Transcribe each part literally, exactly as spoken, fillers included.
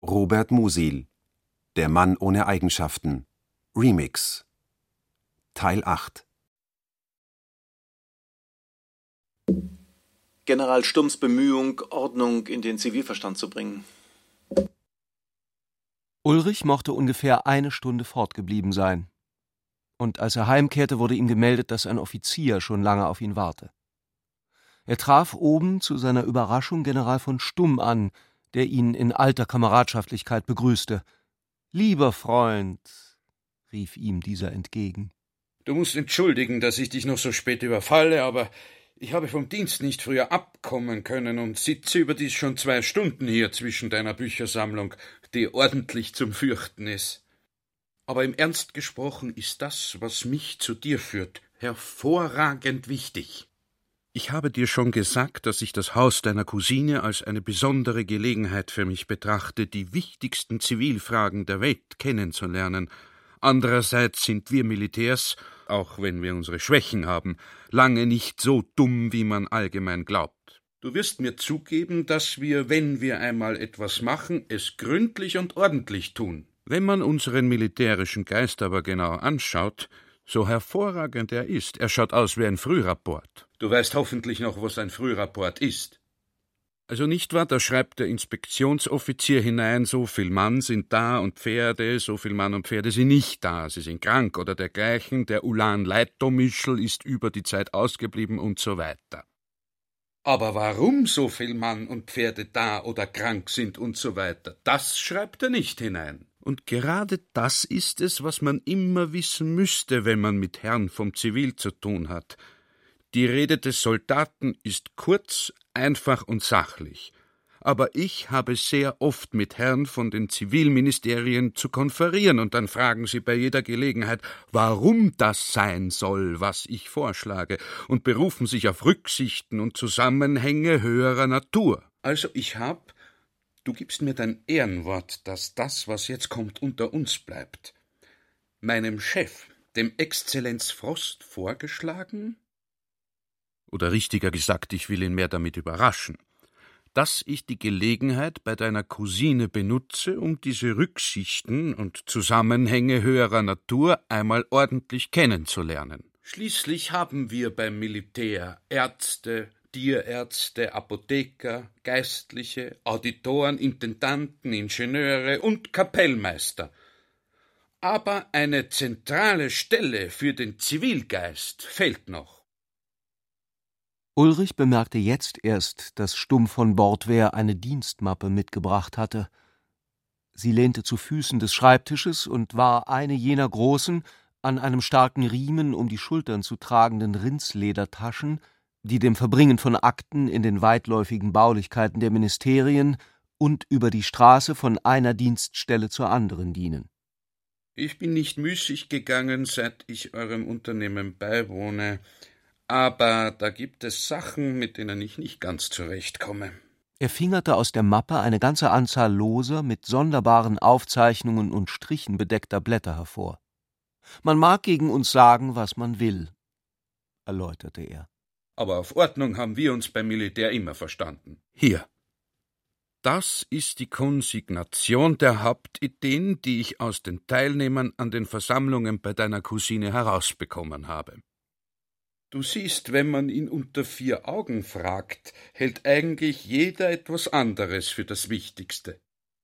Robert Musil: Der Mann ohne Eigenschaften. Remix. Teil acht. General Stumms Bemühung, Ordnung in den Zivilverstand zu bringen. Ulrich mochte ungefähr eine Stunde fortgeblieben sein. Und als er heimkehrte, wurde ihm gemeldet, dass ein Offizier schon lange auf ihn warte. Er traf oben zu seiner Überraschung General von Stumm an, der ihn in alter Kameradschaftlichkeit begrüßte. »Lieber Freund«, rief ihm dieser entgegen. »Du musst entschuldigen, dass ich dich noch so spät überfalle, aber ich habe vom Dienst nicht früher abkommen können und sitze überdies schon zwei Stunden hier zwischen deiner Büchersammlung, die ordentlich zum Fürchten ist. Aber im Ernst gesprochen ist das, was mich zu dir führt, hervorragend wichtig. Ich habe dir schon gesagt, dass ich das Haus deiner Cousine als eine besondere Gelegenheit für mich betrachte, die wichtigsten Zivilfragen der Welt kennenzulernen. Andererseits sind wir Militärs, auch wenn wir unsere Schwächen haben, lange nicht so dumm, wie man allgemein glaubt. Du wirst mir zugeben, dass wir, wenn wir einmal etwas machen, es gründlich und ordentlich tun. Wenn man unseren militärischen Geist aber genau anschaut, so hervorragend er ist, er schaut aus wie ein Frührapport. Du weißt hoffentlich noch, was ein Frührapport ist. Also nicht wahr, da schreibt der Inspektionsoffizier hinein, so viel Mann sind da und Pferde, so viel Mann und Pferde sind nicht da, sie sind krank oder dergleichen, der Ulan-Leitomischl ist über die Zeit ausgeblieben und so weiter. Aber warum so viel Mann und Pferde da oder krank sind und so weiter, das schreibt er nicht hinein. Und gerade das ist es, was man immer wissen müsste, wenn man mit Herrn vom Zivil zu tun hat. Die Rede des Soldaten ist kurz, einfach und sachlich. Aber ich habe sehr oft mit Herren von den Zivilministerien zu konferieren, und dann fragen sie bei jeder Gelegenheit, warum das sein soll, was ich vorschlage, und berufen sich auf Rücksichten und Zusammenhänge höherer Natur. Also ich hab, du gibst mir dein Ehrenwort, dass das, was jetzt kommt, unter uns bleibt, meinem Chef, dem Exzellenz Frost, vorgeschlagen? Oder richtiger gesagt, ich will ihn mehr damit überraschen, dass ich die Gelegenheit bei deiner Cousine benutze, um diese Rücksichten und Zusammenhänge höherer Natur einmal ordentlich kennenzulernen. Schließlich haben wir beim Militär Ärzte, Tierärzte, Apotheker, Geistliche, Auditoren, Intendanten, Ingenieure und Kapellmeister. Aber eine zentrale Stelle für den Zivilgeist fehlt noch. Ulrich bemerkte jetzt erst, dass Stumm von Bordwehr eine Dienstmappe mitgebracht hatte. Sie lehnte zu Füßen des Schreibtisches und war eine jener großen, an einem starken Riemen um die Schultern zu tragenden Rindsledertaschen, die dem Verbringen von Akten in den weitläufigen Baulichkeiten der Ministerien und über die Straße von einer Dienststelle zur anderen dienen. Ich bin nicht müßig gegangen, seit ich eurem Unternehmen beiwohne, aber da gibt es Sachen, mit denen ich nicht ganz zurechtkomme. Er fingerte aus der Mappe eine ganze Anzahl loser, mit sonderbaren Aufzeichnungen und Strichen bedeckter Blätter hervor. »Man mag gegen uns sagen, was man will«, erläuterte er. Aber auf Ordnung haben wir uns beim Militär immer verstanden. Hier. Das ist die Konsignation der Hauptideen, die ich aus den Teilnehmern an den Versammlungen bei deiner Cousine herausbekommen habe. Du siehst, wenn man ihn unter vier Augen fragt, hält eigentlich jeder etwas anderes für das Wichtigste.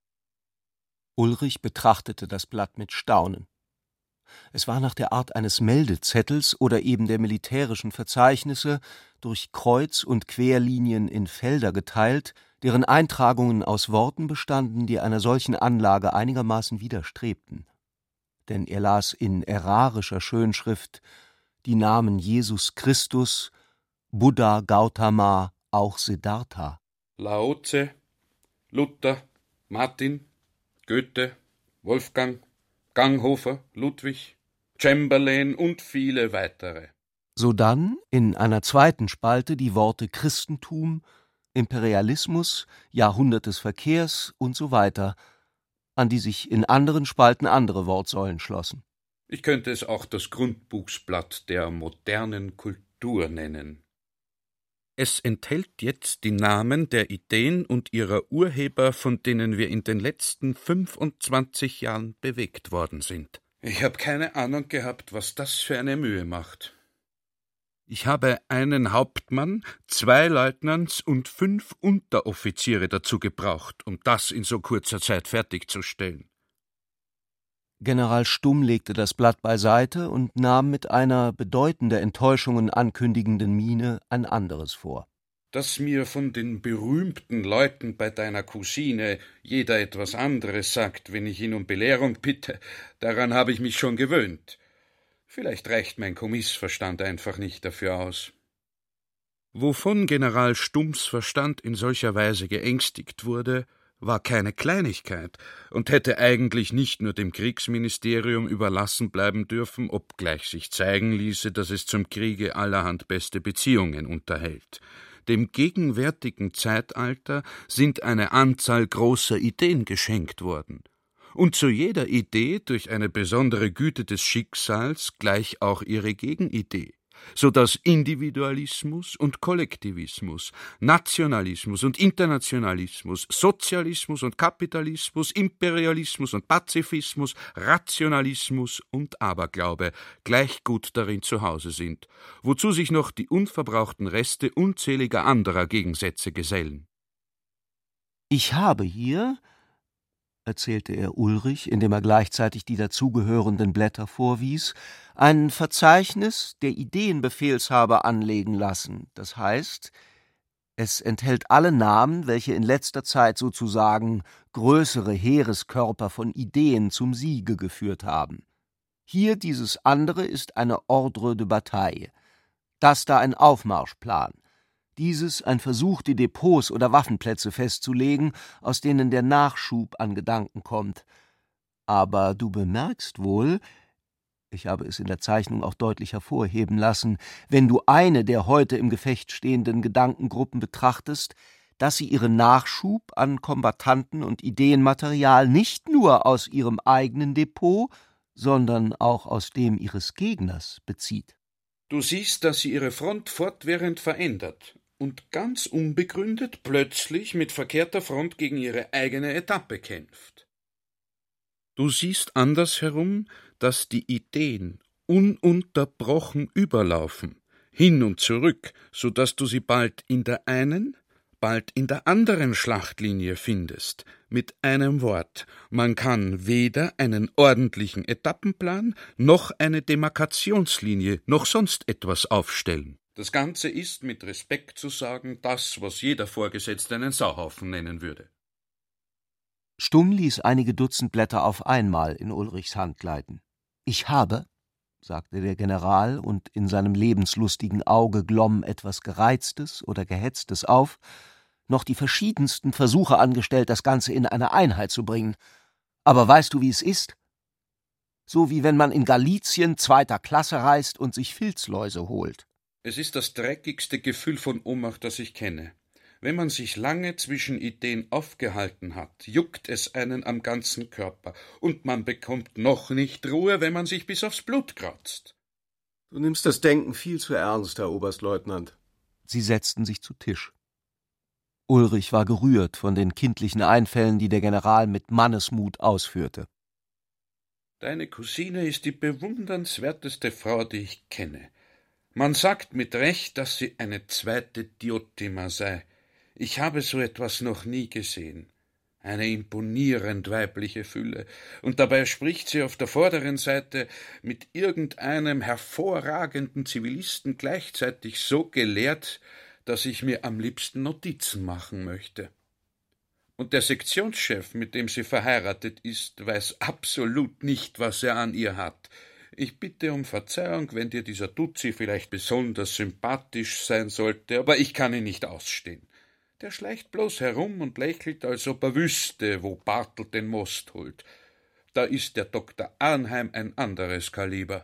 Ulrich betrachtete das Blatt mit Staunen. Es war nach der Art eines Meldezettels oder eben der militärischen Verzeichnisse durch Kreuz- und Querlinien in Felder geteilt, deren Eintragungen aus Worten bestanden, die einer solchen Anlage einigermaßen widerstrebten. Denn er las in ärarischer Schönschrift die Namen Jesus Christus, Buddha, Gautama, auch Siddhartha. Lao Tse, Luther, Martin, Goethe, Wolfgang, Ganghofer, Ludwig, Chamberlain und viele weitere. Sodann in einer zweiten Spalte die Worte Christentum, Imperialismus, Jahrhundert des Verkehrs und so weiter, an die sich in anderen Spalten andere Wortsäulen schlossen. Ich könnte es auch das Grundbuchsblatt der modernen Kultur nennen. Es enthält jetzt die Namen der Ideen und ihrer Urheber, von denen wir in den letzten fünfundzwanzig Jahren bewegt worden sind. Ich habe keine Ahnung gehabt, was das für eine Mühe macht. Ich habe einen Hauptmann, zwei Leutnants und fünf Unteroffiziere dazu gebraucht, um das in so kurzer Zeit fertigzustellen. General Stumm legte das Blatt beiseite und nahm mit einer bedeutende Enttäuschungen ankündigenden Miene ein anderes vor. Dass mir von den berühmten Leuten bei deiner Cousine jeder etwas anderes sagt, wenn ich ihn um Belehrung bitte, daran habe ich mich schon gewöhnt. Vielleicht reicht mein Kommissverstand einfach nicht dafür aus. Wovon General Stumms Verstand in solcher Weise geängstigt wurde, war keine Kleinigkeit und hätte eigentlich nicht nur dem Kriegsministerium überlassen bleiben dürfen, obgleich sich zeigen ließe, dass es zum Kriege allerhand beste Beziehungen unterhält. Dem gegenwärtigen Zeitalter sind eine Anzahl großer Ideen geschenkt worden. Und zu jeder Idee durch eine besondere Güte des Schicksals gleich auch ihre Gegenidee, so dass Individualismus und Kollektivismus, Nationalismus und Internationalismus, Sozialismus und Kapitalismus, Imperialismus und Pazifismus, Rationalismus und Aberglaube gleich gut darin zu Hause sind, wozu sich noch die unverbrauchten Reste unzähliger anderer Gegensätze gesellen. »Ich habe hier«, erzählte er Ulrich, indem er gleichzeitig die dazugehörenden Blätter vorwies, »ein Verzeichnis der Ideenbefehlshaber anlegen lassen. Das heißt, es enthält alle Namen, welche in letzter Zeit sozusagen größere Heereskörper von Ideen zum Siege geführt haben. Hier dieses andere ist eine Ordre de Bataille, das da ein Aufmarschplan. Dieses ein Versuch, die Depots oder Waffenplätze festzulegen, aus denen der Nachschub an Gedanken kommt. Aber du bemerkst wohl, ich habe es in der Zeichnung auch deutlich hervorheben lassen, wenn du eine der heute im Gefecht stehenden Gedankengruppen betrachtest, dass sie ihren Nachschub an Kombattanten und Ideenmaterial nicht nur aus ihrem eigenen Depot, sondern auch aus dem ihres Gegners bezieht. Du siehst, dass sie ihre Front fortwährend verändert und ganz unbegründet plötzlich mit verkehrter Front gegen ihre eigene Etappe kämpft. Du siehst andersherum, dass die Ideen ununterbrochen überlaufen, hin und zurück, so dass du sie bald in der einen, bald in der anderen Schlachtlinie findest. Mit einem Wort, man kann weder einen ordentlichen Etappenplan, noch eine Demarkationslinie, noch sonst etwas aufstellen. Das Ganze ist, mit Respekt zu sagen, das, was jeder Vorgesetzte einen Sauhaufen nennen würde. Stumm ließ einige Dutzend Blätter auf einmal in Ulrichs Hand gleiten. »Ich habe«, sagte der General, und in seinem lebenslustigen Auge glomm etwas Gereiztes oder Gehetztes auf, noch die verschiedensten Versuche angestellt, das Ganze in eine Einheit zu bringen. Aber weißt du, wie es ist? So wie wenn man in Galizien zweiter Klasse reist und sich Filzläuse holt. Es ist das dreckigste Gefühl von Ohnmacht, das ich kenne. Wenn man sich lange zwischen Ideen aufgehalten hat, juckt es einen am ganzen Körper, und man bekommt noch nicht Ruhe, wenn man sich bis aufs Blut kratzt. Du nimmst das Denken viel zu ernst, Herr Oberstleutnant. Sie setzten sich zu Tisch. Ulrich war gerührt von den kindlichen Einfällen, die der General mit Mannesmut ausführte. Deine Cousine ist die bewundernswerteste Frau, die ich kenne. Man sagt mit Recht, dass sie eine zweite Diotima sei. Ich habe so etwas noch nie gesehen. Eine imponierend weibliche Fülle, und dabei spricht sie auf der vorderen Seite mit irgendeinem hervorragenden Zivilisten gleichzeitig so gelehrt, dass ich mir am liebsten Notizen machen möchte. Und der Sektionschef, mit dem sie verheiratet ist, weiß absolut nicht, was er an ihr hat. Ich bitte um Verzeihung, wenn dir dieser Duzi vielleicht besonders sympathisch sein sollte, aber ich kann ihn nicht ausstehen. Der schleicht bloß herum und lächelt, als ob er wüsste, wo Bartel den Most holt. Da ist der Doktor Arnheim ein anderes Kaliber.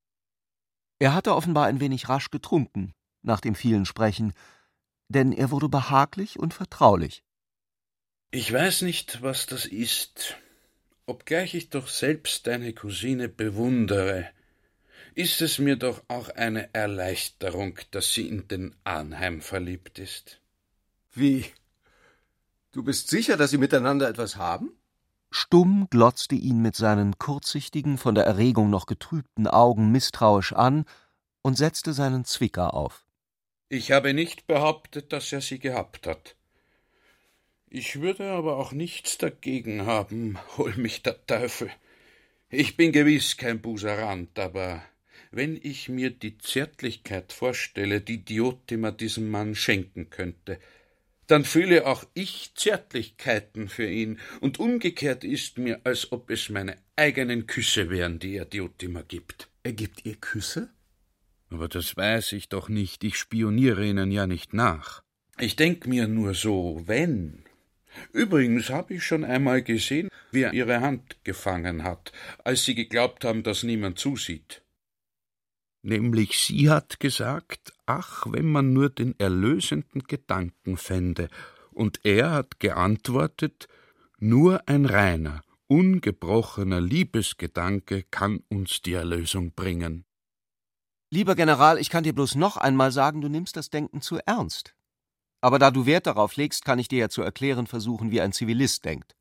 Er hatte offenbar ein wenig rasch getrunken, nach dem vielen Sprechen, denn er wurde behaglich und vertraulich. Ich weiß nicht, was das ist, obgleich ich doch selbst deine Cousine bewundere. ist es mir doch auch eine Erleichterung, dass sie in den Arnheim verliebt ist. Wie? Du bist sicher, dass sie miteinander etwas haben? Stumm glotzte ihn mit seinen kurzsichtigen, von der Erregung noch getrübten Augen misstrauisch an und setzte seinen Zwicker auf. Ich habe nicht behauptet, dass er sie gehabt hat. Ich würde aber auch nichts dagegen haben, hol mich der Teufel. Ich bin gewiss kein Buserant, aber wenn ich mir die Zärtlichkeit vorstelle, die Diotima diesem Mann schenken könnte, dann fühle auch ich Zärtlichkeiten für ihn, und umgekehrt ist mir, als ob es meine eigenen Küsse wären, die er Diotima gibt. Er gibt ihr Küsse? Aber das weiß ich doch nicht, ich spioniere ihnen ja nicht nach. Ich denk mir nur so, wenn. Übrigens habe ich schon einmal gesehen, wie er ihre Hand gefangen hat, als sie geglaubt haben, dass niemand zusieht. Nämlich sie hat gesagt, ach, wenn man nur den erlösenden Gedanken fände, und er hat geantwortet, nur ein reiner, ungebrochener Liebesgedanke kann uns die Erlösung bringen. Lieber General, ich kann dir bloß noch einmal sagen, du nimmst das Denken zu ernst. Aber da du Wert darauf legst, kann ich dir ja zu erklären versuchen, wie ein Zivilist denkt.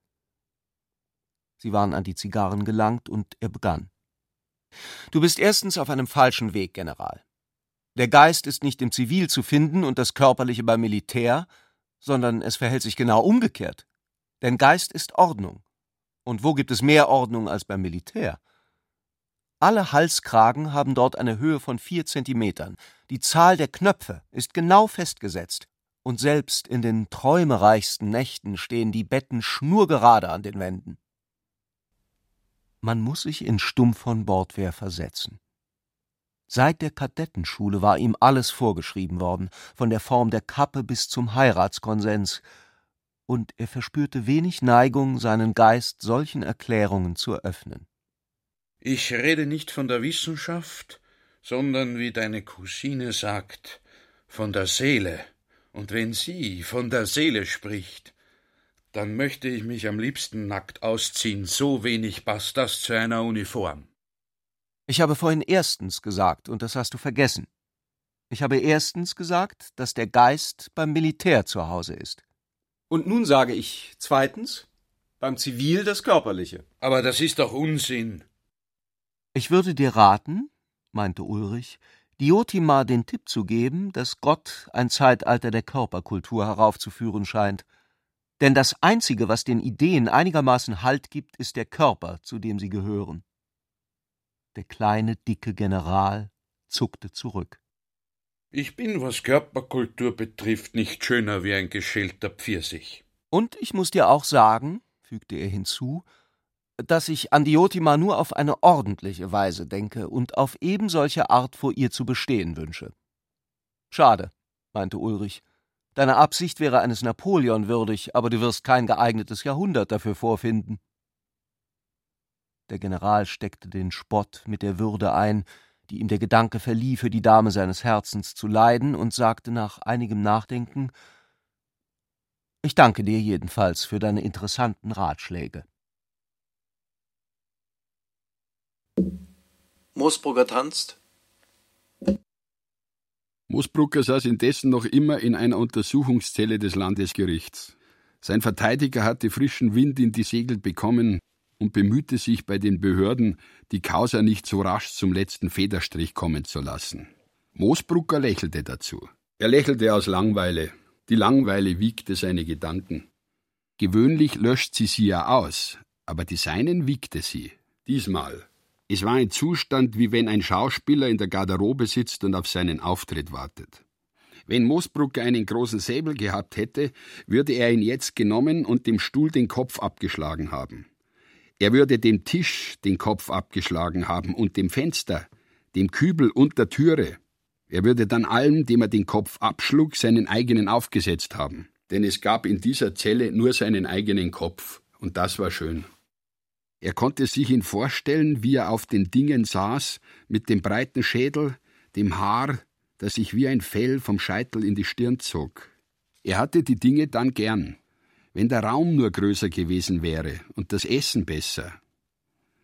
Sie waren an die Zigarren gelangt, und er begann. Du bist erstens auf einem falschen Weg, General. Der Geist ist nicht im Zivil zu finden und das Körperliche beim Militär, sondern es verhält sich genau umgekehrt. Denn Geist ist Ordnung. Und wo gibt es mehr Ordnung als beim Militär? Alle Halskragen haben dort eine Höhe von vier Zentimetern. Die Zahl der Knöpfe ist genau festgesetzt. Und selbst in den träumereichsten Nächten stehen die Betten schnurgerade an den Wänden. Man muss sich in Stumm von Bordwehr versetzen. Seit der Kadettenschule war ihm alles vorgeschrieben worden, von der Form der Kappe bis zum Heiratskonsens, und er verspürte wenig Neigung, seinen Geist solchen Erklärungen zu öffnen. Ich rede nicht von der Wissenschaft, sondern, wie deine Cousine sagt, von der Seele. Und wenn sie von der Seele spricht, dann möchte ich mich am liebsten nackt ausziehen, so wenig passt das zu einer Uniform. Ich habe vorhin erstens gesagt, und das hast du vergessen. Ich habe erstens gesagt, dass der Geist beim Militär zu Hause ist. Und nun sage ich zweitens, beim Zivil das Körperliche. Aber das ist doch Unsinn. Ich würde dir raten, meinte Ulrich, Diotima den Tipp zu geben, dass Gott ein Zeitalter der Körperkultur heraufzuführen scheint. Denn das Einzige, was den Ideen einigermaßen Halt gibt, ist der Körper, zu dem sie gehören. Der kleine, dicke General zuckte zurück. Ich bin, was Körperkultur betrifft, nicht schöner wie ein geschälter Pfirsich. Und ich muß dir auch sagen, fügte er hinzu, dass ich an Diotima nur auf eine ordentliche Weise denke und auf ebensolche Art vor ihr zu bestehen wünsche. Schade, meinte Ulrich. Deine Absicht wäre eines Napoleon würdig, aber du wirst kein geeignetes Jahrhundert dafür vorfinden. Der General steckte den Spott mit der Würde ein, die ihm der Gedanke verlieh, für die Dame seines Herzens zu leiden, und sagte nach einigem Nachdenken: Ich danke dir jedenfalls für deine interessanten Ratschläge. Moosbrugger tanzt. Moosbrugger saß indessen noch immer in einer Untersuchungszelle des Landesgerichts. Sein Verteidiger hatte frischen Wind in die Segel bekommen und bemühte sich bei den Behörden, die Causa nicht so rasch zum letzten Federstrich kommen zu lassen. Moosbrugger lächelte dazu. Er lächelte aus Langweile. Die Langweile wiegte seine Gedanken. Gewöhnlich löscht sie sie ja aus, aber die seinen wiegte sie. Diesmal. Es war ein Zustand, wie wenn ein Schauspieler in der Garderobe sitzt und auf seinen Auftritt wartet. Wenn Moosbrugger einen großen Säbel gehabt hätte, würde er ihn jetzt genommen und dem Stuhl den Kopf abgeschlagen haben. Er würde dem Tisch den Kopf abgeschlagen haben und dem Fenster, dem Kübel und der Türe. Er würde dann allem, dem er den Kopf abschlug, seinen eigenen aufgesetzt haben. Denn es gab in dieser Zelle nur seinen eigenen Kopf, und das war schön. Er konnte sich ihn vorstellen, wie er auf den Dingen saß, mit dem breiten Schädel, dem Haar, das sich wie ein Fell vom Scheitel in die Stirn zog. Er hatte die Dinge dann gern, wenn der Raum nur größer gewesen wäre und das Essen besser.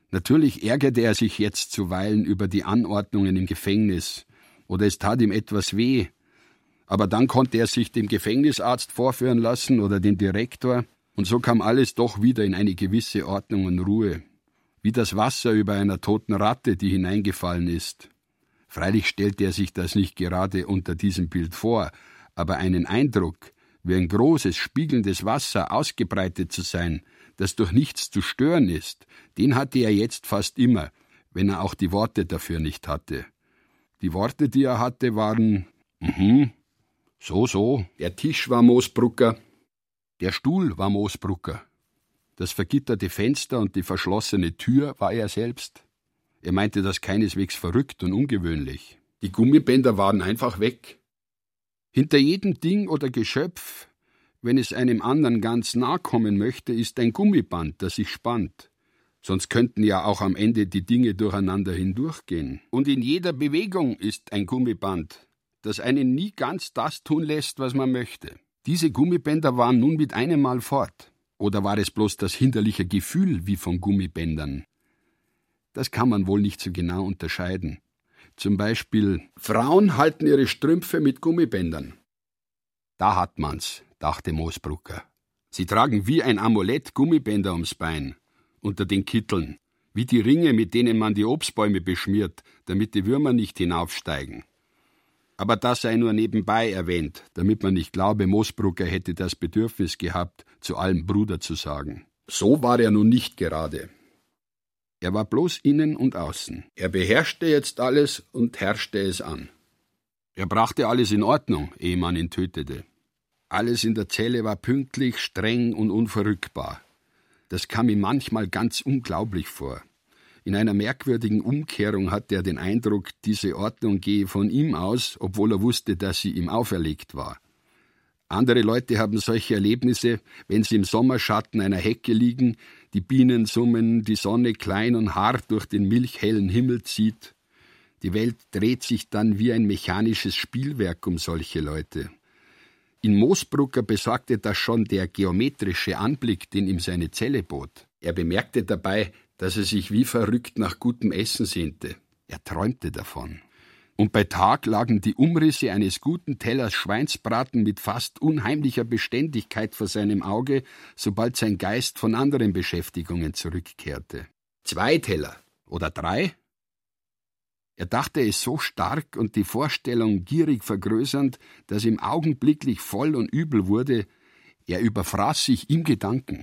Natürlich ärgerte er sich jetzt zuweilen über die Anordnungen im Gefängnis, oder es tat ihm etwas weh, aber dann konnte er sich dem Gefängnisarzt vorführen lassen oder dem Direktor, und so kam alles doch wieder in eine gewisse Ordnung und Ruhe, wie das Wasser über einer toten Ratte, die hineingefallen ist. Freilich stellte er sich das nicht gerade unter diesem Bild vor, aber einen Eindruck, wie ein großes, spiegelndes Wasser ausgebreitet zu sein, das durch nichts zu stören ist, den hatte er jetzt fast immer, wenn er auch die Worte dafür nicht hatte. Die Worte, die er hatte, waren mhm, so, so. Der Tisch war Moosbrucker, der Stuhl war Moosbrucker, das vergitterte Fenster und die verschlossene Tür war er selbst. Er meinte das keineswegs verrückt und ungewöhnlich. Die Gummibänder waren einfach weg. Hinter jedem Ding oder Geschöpf, wenn es einem anderen ganz nahe kommen möchte, ist ein Gummiband, das sich spannt. Sonst könnten ja auch am Ende die Dinge durcheinander hindurchgehen. Und in jeder Bewegung ist ein Gummiband, das einen nie ganz das tun lässt, was man möchte. Diese Gummibänder waren nun mit einem Mal fort. Oder war es bloß das hinderliche Gefühl wie von Gummibändern? Das kann man wohl nicht so genau unterscheiden. Zum Beispiel, Frauen halten ihre Strümpfe mit Gummibändern. Da hat man's, dachte Moosbrucker. Sie tragen wie ein Amulett Gummibänder ums Bein, unter den Kitteln, wie die Ringe, mit denen man die Obstbäume beschmiert, damit die Würmer nicht hinaufsteigen. Aber das sei nur nebenbei erwähnt, damit man nicht glaube, Moosbrucker hätte das Bedürfnis gehabt, zu allem Bruder zu sagen. So war er nun nicht gerade. Er war bloß innen und außen. Er beherrschte jetzt alles und herrschte es an. Er brachte alles in Ordnung, ehe man ihn tötete. Alles in der Zelle war pünktlich, streng und unverrückbar. Das kam ihm manchmal ganz unglaublich vor. In einer merkwürdigen Umkehrung hatte er den Eindruck, diese Ordnung gehe von ihm aus, obwohl er wusste, dass sie ihm auferlegt war. Andere Leute haben solche Erlebnisse, wenn sie im Sommerschatten einer Hecke liegen, die Bienen summen, die Sonne klein und hart durch den milchhellen Himmel zieht. Die Welt dreht sich dann wie ein mechanisches Spielwerk um solche Leute. In Moosbrucker besorgte das schon der geometrische Anblick, den ihm seine Zelle bot. Er bemerkte dabei, dass er sich wie verrückt nach gutem Essen sehnte. Er träumte davon. Und bei Tag lagen die Umrisse eines guten Tellers Schweinsbraten mit fast unheimlicher Beständigkeit vor seinem Auge, sobald sein Geist von anderen Beschäftigungen zurückkehrte. Zwei Teller oder drei? Er dachte es so stark und die Vorstellung gierig vergrößernd, dass ihm augenblicklich voll und übel wurde. Er überfraß sich im Gedanken.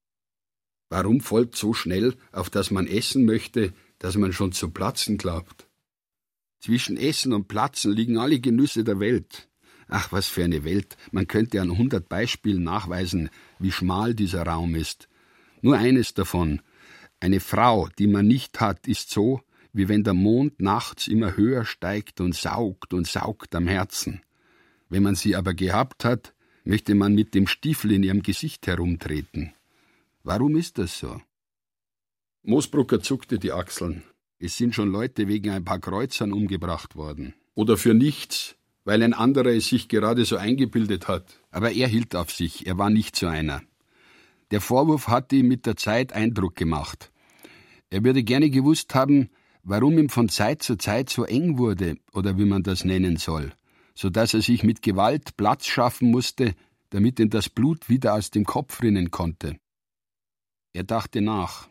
Warum folgt so schnell, auf das man essen möchte, dass man schon zu platzen glaubt? Zwischen Essen und Platzen liegen alle Genüsse der Welt. Ach, was für eine Welt! Man könnte an hundert Beispielen nachweisen, wie schmal dieser Raum ist. Nur eines davon. Eine Frau, die man nicht hat, ist so, wie wenn der Mond nachts immer höher steigt und saugt und saugt am Herzen. Wenn man sie aber gehabt hat, möchte man mit dem Stiefel in ihrem Gesicht herumtreten. Warum ist das so? Moosbrucker zuckte die Achseln. Es sind schon Leute wegen ein paar Kreuzern umgebracht worden. Oder für nichts, weil ein anderer es sich gerade so eingebildet hat. Aber er hielt auf sich, er war nicht so einer. Der Vorwurf hatte ihm mit der Zeit Eindruck gemacht. Er würde gerne gewusst haben, warum ihm von Zeit zu Zeit so eng wurde, oder wie man das nennen soll, so dass er sich mit Gewalt Platz schaffen musste, damit ihm das Blut wieder aus dem Kopf rinnen konnte. Er dachte nach.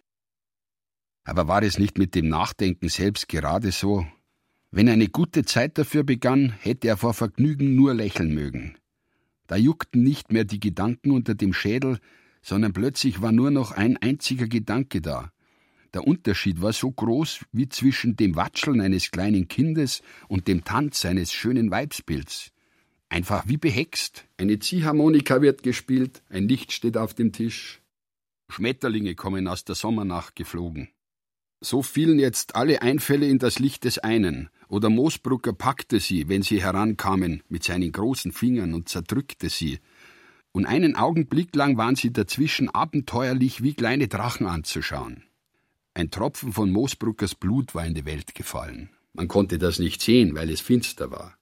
Aber war es nicht mit dem Nachdenken selbst gerade so? Wenn eine gute Zeit dafür begann, hätte er vor Vergnügen nur lächeln mögen. Da juckten nicht mehr die Gedanken unter dem Schädel, sondern plötzlich war nur noch ein einziger Gedanke da. Der Unterschied war so groß wie zwischen dem Watscheln eines kleinen Kindes und dem Tanz eines schönen Weibsbilds. Einfach wie behext. Eine Ziehharmonika wird gespielt, ein Licht steht auf dem Tisch. Schmetterlinge kommen aus der Sommernacht geflogen. So fielen jetzt alle Einfälle in das Licht des einen, oder Moosbrucker packte sie, wenn sie herankamen, mit seinen großen Fingern und zerdrückte sie. Und einen Augenblick lang waren sie dazwischen abenteuerlich wie kleine Drachen anzuschauen. Ein Tropfen von Moosbruckers Blut war in die Welt gefallen. Man konnte das nicht sehen, weil es finster war.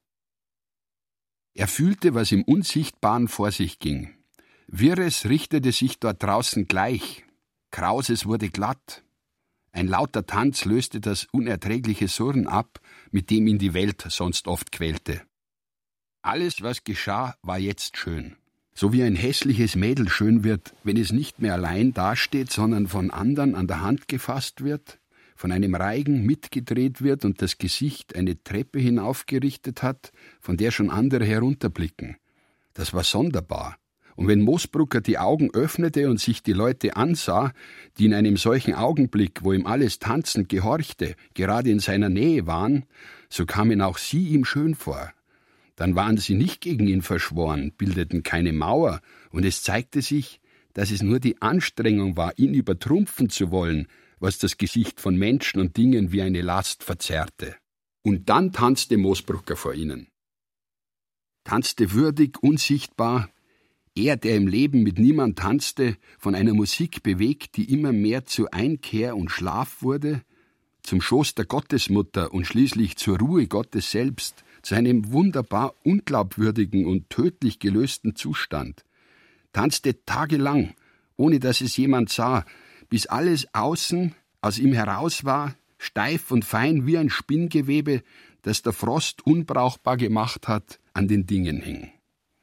Er fühlte, was im Unsichtbaren vor sich ging. Wirres richtete sich dort draußen gleich. Krauses wurde glatt. Ein lauter Tanz löste das unerträgliche Surren ab, mit dem ihn die Welt sonst oft quälte. Alles, was geschah, war jetzt schön. So wie ein hässliches Mädel schön wird, wenn es nicht mehr allein dasteht, sondern von anderen an der Hand gefasst wird, von einem Reigen mitgedreht wird und das Gesicht eine Treppe hinaufgerichtet hat, von der schon andere herunterblicken. Das war sonderbar. Und wenn Moosbrucker die Augen öffnete und sich die Leute ansah, die in einem solchen Augenblick, wo ihm alles tanzend gehorchte, gerade in seiner Nähe waren, so kamen auch sie ihm schön vor. Dann waren sie nicht gegen ihn verschworen, bildeten keine Mauer, und es zeigte sich, dass es nur die Anstrengung war, ihn übertrumpfen zu wollen, was das Gesicht von Menschen und Dingen wie eine Last verzerrte. Und dann tanzte Moosbrucker vor ihnen. Tanzte würdig, unsichtbar, er, der im Leben mit niemand tanzte, von einer Musik bewegt, die immer mehr zu Einkehr und Schlaf wurde, zum Schoß der Gottesmutter und schließlich zur Ruhe Gottes selbst, zu einem wunderbar unglaubwürdigen und tödlich gelösten Zustand, tanzte tagelang, ohne dass es jemand sah, bis alles außen aus ihm heraus war, steif und fein wie ein Spinngewebe, das der Frost unbrauchbar gemacht hat, an den Dingen hing.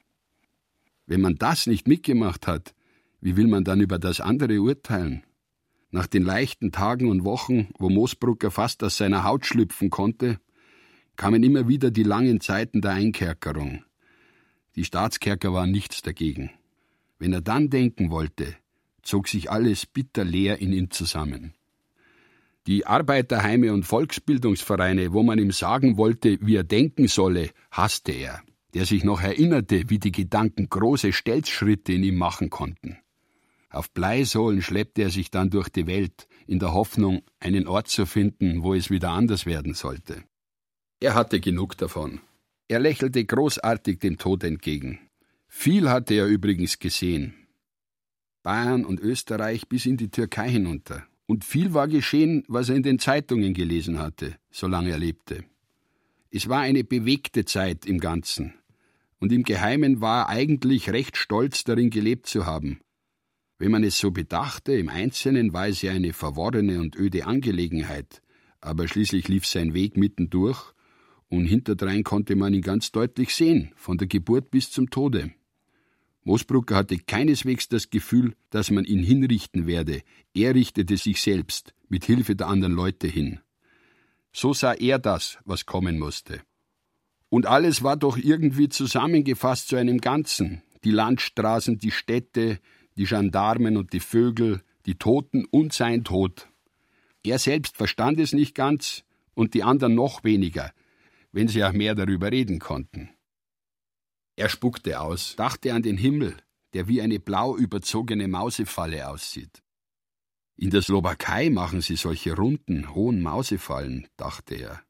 Wenn man das nicht mitgemacht hat, wie will man dann über das andere urteilen? Nach den leichten Tagen und Wochen, wo Moosbrucker fast aus seiner Haut schlüpfen konnte, kamen immer wieder die langen Zeiten der Einkerkerung. Die Staatskerker waren nichts dagegen. Wenn er dann denken wollte, zog sich alles bitter leer in ihm zusammen. Die Arbeiterheime und Volksbildungsvereine, wo man ihm sagen wollte, wie er denken solle, hasste er, der sich noch erinnerte, wie die Gedanken große Stelzschritte in ihm machen konnten. Auf Bleisohlen schleppte er sich dann durch die Welt, in der Hoffnung, einen Ort zu finden, wo es wieder anders werden sollte. Er hatte genug davon. Er lächelte großartig dem Tod entgegen. Viel hatte er übrigens gesehen. Bayern und Österreich bis in die Türkei hinunter. Und viel war geschehen, was er in den Zeitungen gelesen hatte, solange er lebte. Es war eine bewegte Zeit im Ganzen. Und im Geheimen war er eigentlich recht stolz, darin gelebt zu haben. Wenn man es so bedachte, im Einzelnen war es ja eine verworrene und öde Angelegenheit, aber schließlich lief sein Weg mittendurch, und hinterdrein konnte man ihn ganz deutlich sehen, von der Geburt bis zum Tode. Moosbrucker hatte keineswegs das Gefühl, dass man ihn hinrichten werde. Er richtete sich selbst, mit Hilfe der anderen Leute hin. So sah er das, was kommen musste. Und alles war doch irgendwie zusammengefasst zu einem Ganzen. Die Landstraßen, die Städte, die Gendarmen und die Vögel, die Toten und sein Tod. Er selbst verstand es nicht ganz und die anderen noch weniger, wenn sie auch mehr darüber reden konnten. Er spuckte aus, dachte an den Himmel, der wie eine blau überzogene Mausefalle aussieht. In der Slowakei machen sie solche runden, hohen Mausefallen, dachte er.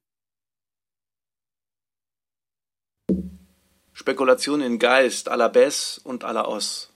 Spekulation in Geist, à la Bess und à la Os.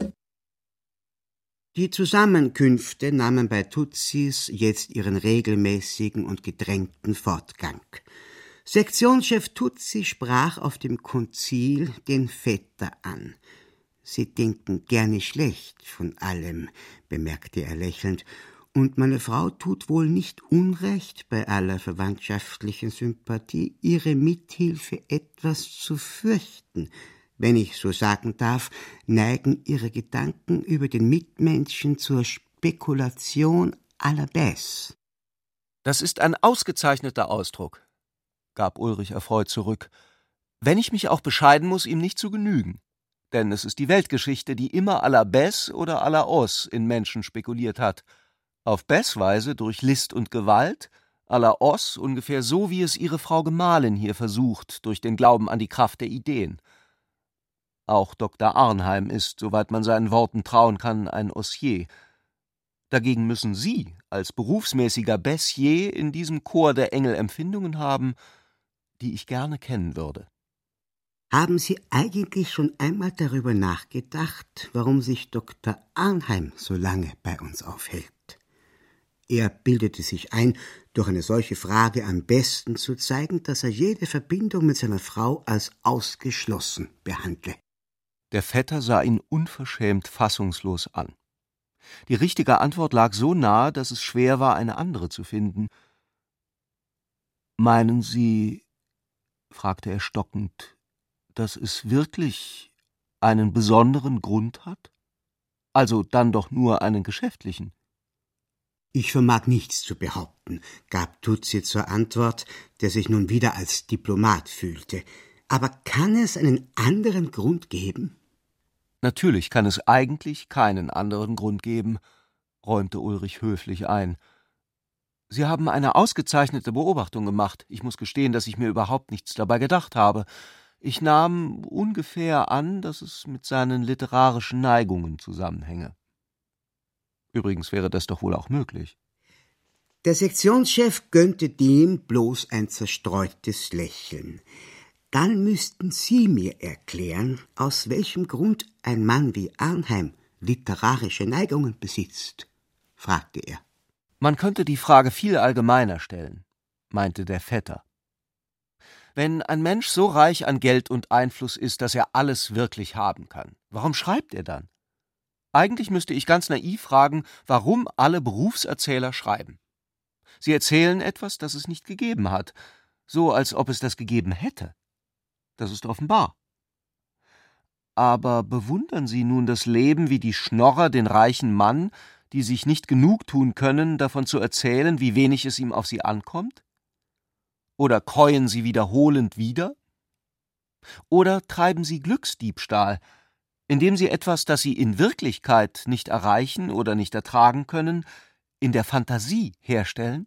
Die Zusammenkünfte nahmen bei Tutsis jetzt ihren regelmäßigen und gedrängten Fortgang. Sektionschef Tutsi sprach auf dem Konzil den Vetter an. »Sie denken gerne schlecht von allem«, bemerkte er lächelnd, »und meine Frau tut wohl nicht Unrecht, bei aller verwandtschaftlichen Sympathie, ihre Mithilfe etwas zu fürchten. Wenn ich so sagen darf, neigen ihre Gedanken über den Mitmenschen zur Spekulation à la Bess.« »Das ist ein ausgezeichneter Ausdruck«, gab Ulrich erfreut zurück, »wenn ich mich auch bescheiden muss, ihm nicht zu genügen. Denn es ist die Weltgeschichte, die immer à la Bess oder à la Os in Menschen spekuliert hat. Auf Bess-Weise durch List und Gewalt, à la Os ungefähr so, wie es ihre Frau Gemahlin hier versucht, durch den Glauben an die Kraft der Ideen. Auch Doktor Arnheim ist, soweit man seinen Worten trauen kann, ein Ossier. Dagegen müssen Sie als berufsmäßiger Bessier in diesem Chor der Engel Empfindungen haben, die ich gerne kennen würde.« »Haben Sie eigentlich schon einmal darüber nachgedacht, warum sich Doktor Arnheim so lange bei uns aufhält?« Er bildete sich ein, durch eine solche Frage am besten zu zeigen, dass er jede Verbindung mit seiner Frau als ausgeschlossen behandle. Der Vetter sah ihn unverschämt fassungslos an. Die richtige Antwort lag so nahe, dass es schwer war, eine andere zu finden. »Meinen Sie«, fragte er stockend, »dass es wirklich einen besonderen Grund hat? Also dann doch nur einen geschäftlichen?« »Ich vermag nichts zu behaupten«, gab Tutsi zur Antwort, der sich nun wieder als Diplomat fühlte. »Aber kann es einen anderen Grund geben?« »Natürlich kann es eigentlich keinen anderen Grund geben«, räumte Ulrich höflich ein. »Sie haben eine ausgezeichnete Beobachtung gemacht. Ich muss gestehen, dass ich mir überhaupt nichts dabei gedacht habe. Ich nahm ungefähr an, dass es mit seinen literarischen Neigungen zusammenhänge. Übrigens wäre das doch wohl auch möglich.« Der Sektionschef gönnte dem bloß ein zerstreutes Lächeln. »Dann müssten Sie mir erklären, aus welchem Grund ein Mann wie Arnheim literarische Neigungen besitzt«, fragte er. »Man könnte die Frage viel allgemeiner stellen«, meinte der Vetter. »Wenn ein Mensch so reich an Geld und Einfluss ist, dass er alles wirklich haben kann, warum schreibt er dann? Eigentlich müsste ich ganz naiv fragen, warum alle Berufserzähler schreiben. Sie erzählen etwas, das es nicht gegeben hat, so als ob es das gegeben hätte. Das ist offenbar. Aber bewundern Sie nun das Leben wie die Schnorrer den reichen Mann, die sich nicht genug tun können, davon zu erzählen, wie wenig es ihm auf sie ankommt? Oder käuen Sie wiederholend wieder? Oder treiben Sie Glücksdiebstahl, indem Sie etwas, das Sie in Wirklichkeit nicht erreichen oder nicht ertragen können, in der Fantasie herstellen?«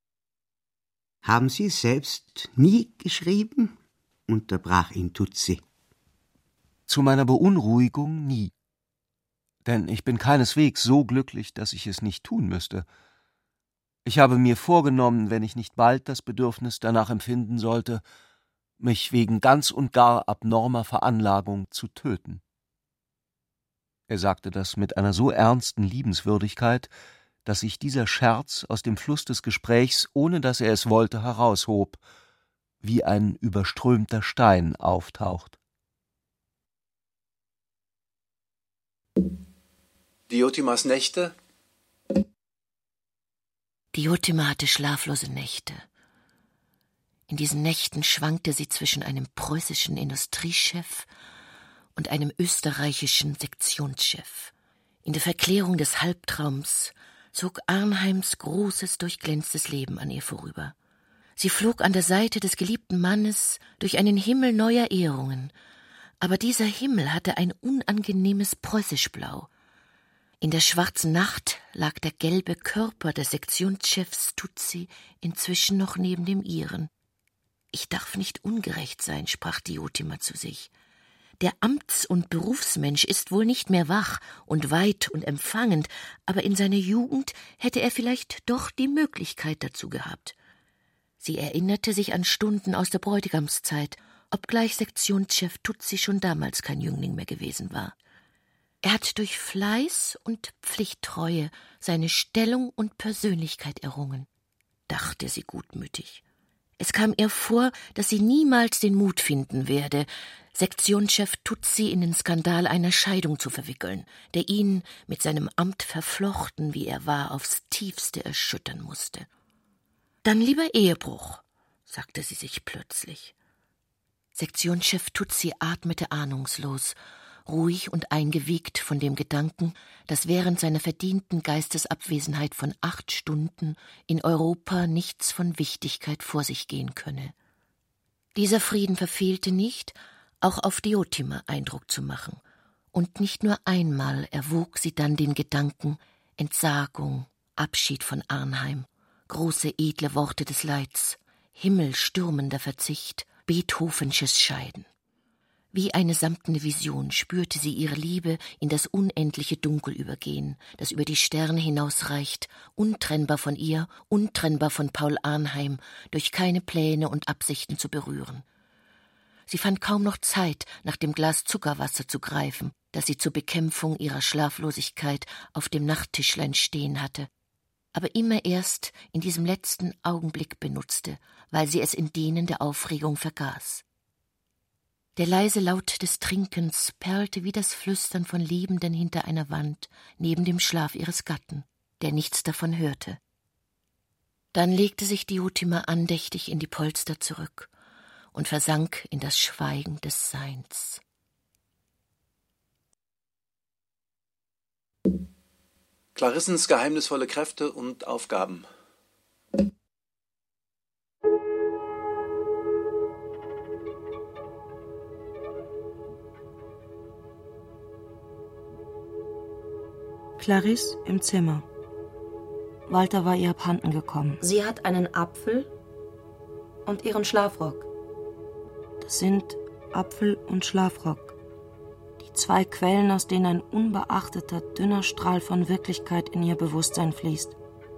»Haben Sie selbst nie geschrieben?«, unterbrach ihn Tutsi. »Zu meiner Beunruhigung nie. Denn ich bin keineswegs so glücklich, dass ich es nicht tun müsste. Ich habe mir vorgenommen, wenn ich nicht bald das Bedürfnis danach empfinden sollte, mich wegen ganz und gar abnormer Veranlagung zu töten.« Er sagte das mit einer so ernsten Liebenswürdigkeit, dass sich dieser Scherz aus dem Fluss des Gesprächs, ohne dass er es wollte, heraushob, wie ein überströmter Stein auftaucht. Diotimas Nächte? Diotima hatte schlaflose Nächte. In diesen Nächten schwankte sie zwischen einem preußischen Industriechef und einem österreichischen Sektionschef. In der Verklärung des Halbtraums zog Arnheims großes, durchglänztes Leben an ihr vorüber. Sie flog an der Seite des geliebten Mannes durch einen Himmel neuer Ehrungen, aber dieser Himmel hatte ein unangenehmes Preußischblau. In der schwarzen Nacht lag der gelbe Körper des Sektionschefs Tutsi inzwischen noch neben dem ihren. »Ich darf nicht ungerecht sein«, sprach Diotima zu sich. »Der Amts- und Berufsmensch ist wohl nicht mehr wach und weit und empfangend, aber in seiner Jugend hätte er vielleicht doch die Möglichkeit dazu gehabt.« Sie erinnerte sich an Stunden aus der Bräutigamszeit, obgleich Sektionschef Tutsi schon damals kein Jüngling mehr gewesen war. Er hat durch Fleiß und Pflichttreue seine Stellung und Persönlichkeit errungen, dachte sie gutmütig. Es kam ihr vor, dass sie niemals den Mut finden werde, Sektionschef Tutsi in den Skandal einer Scheidung zu verwickeln, der ihn, mit seinem Amt verflochten, wie er war, aufs Tiefste erschüttern musste. »Dann lieber Ehebruch«, sagte sie sich plötzlich. Sektionschef Tutsi atmete ahnungslos, ruhig und eingewiegt von dem Gedanken, dass während seiner verdienten Geistesabwesenheit von acht Stunden in Europa nichts von Wichtigkeit vor sich gehen könne. Dieser Frieden verfehlte nicht, auch auf Diotima Eindruck zu machen, und nicht nur einmal erwog sie dann den Gedanken Entsagung, Abschied von Arnheim, große edle Worte des Leids, himmelstürmender Verzicht, Beethovensches Scheiden. Wie eine samtene Vision spürte sie ihre Liebe in das unendliche Dunkel übergehen, das über die Sterne hinausreicht, untrennbar von ihr, untrennbar von Paul Arnheim, durch keine Pläne und Absichten zu berühren. Sie fand kaum noch Zeit, nach dem Glas Zuckerwasser zu greifen, das sie zur Bekämpfung ihrer Schlaflosigkeit auf dem Nachttischlein stehen hatte, aber immer erst in diesem letzten Augenblick benutzte, weil sie es in denen der Aufregung vergaß. Der leise Laut des Trinkens perlte wie das Flüstern von Liebenden hinter einer Wand neben dem Schlaf ihres Gatten, der nichts davon hörte. Dann legte sich Diotima andächtig in die Polster zurück und versank in das Schweigen des Seins. Clarissens geheimnisvolle Kräfte und Aufgaben. Clarisse im Zimmer. Walter war ihr abhanden gekommen. Sie hat einen Apfel und ihren Schlafrock. Das sind Apfel und Schlafrock. Die zwei Quellen, aus denen ein unbeachteter, dünner Strahl von Wirklichkeit in ihr Bewusstsein fließt.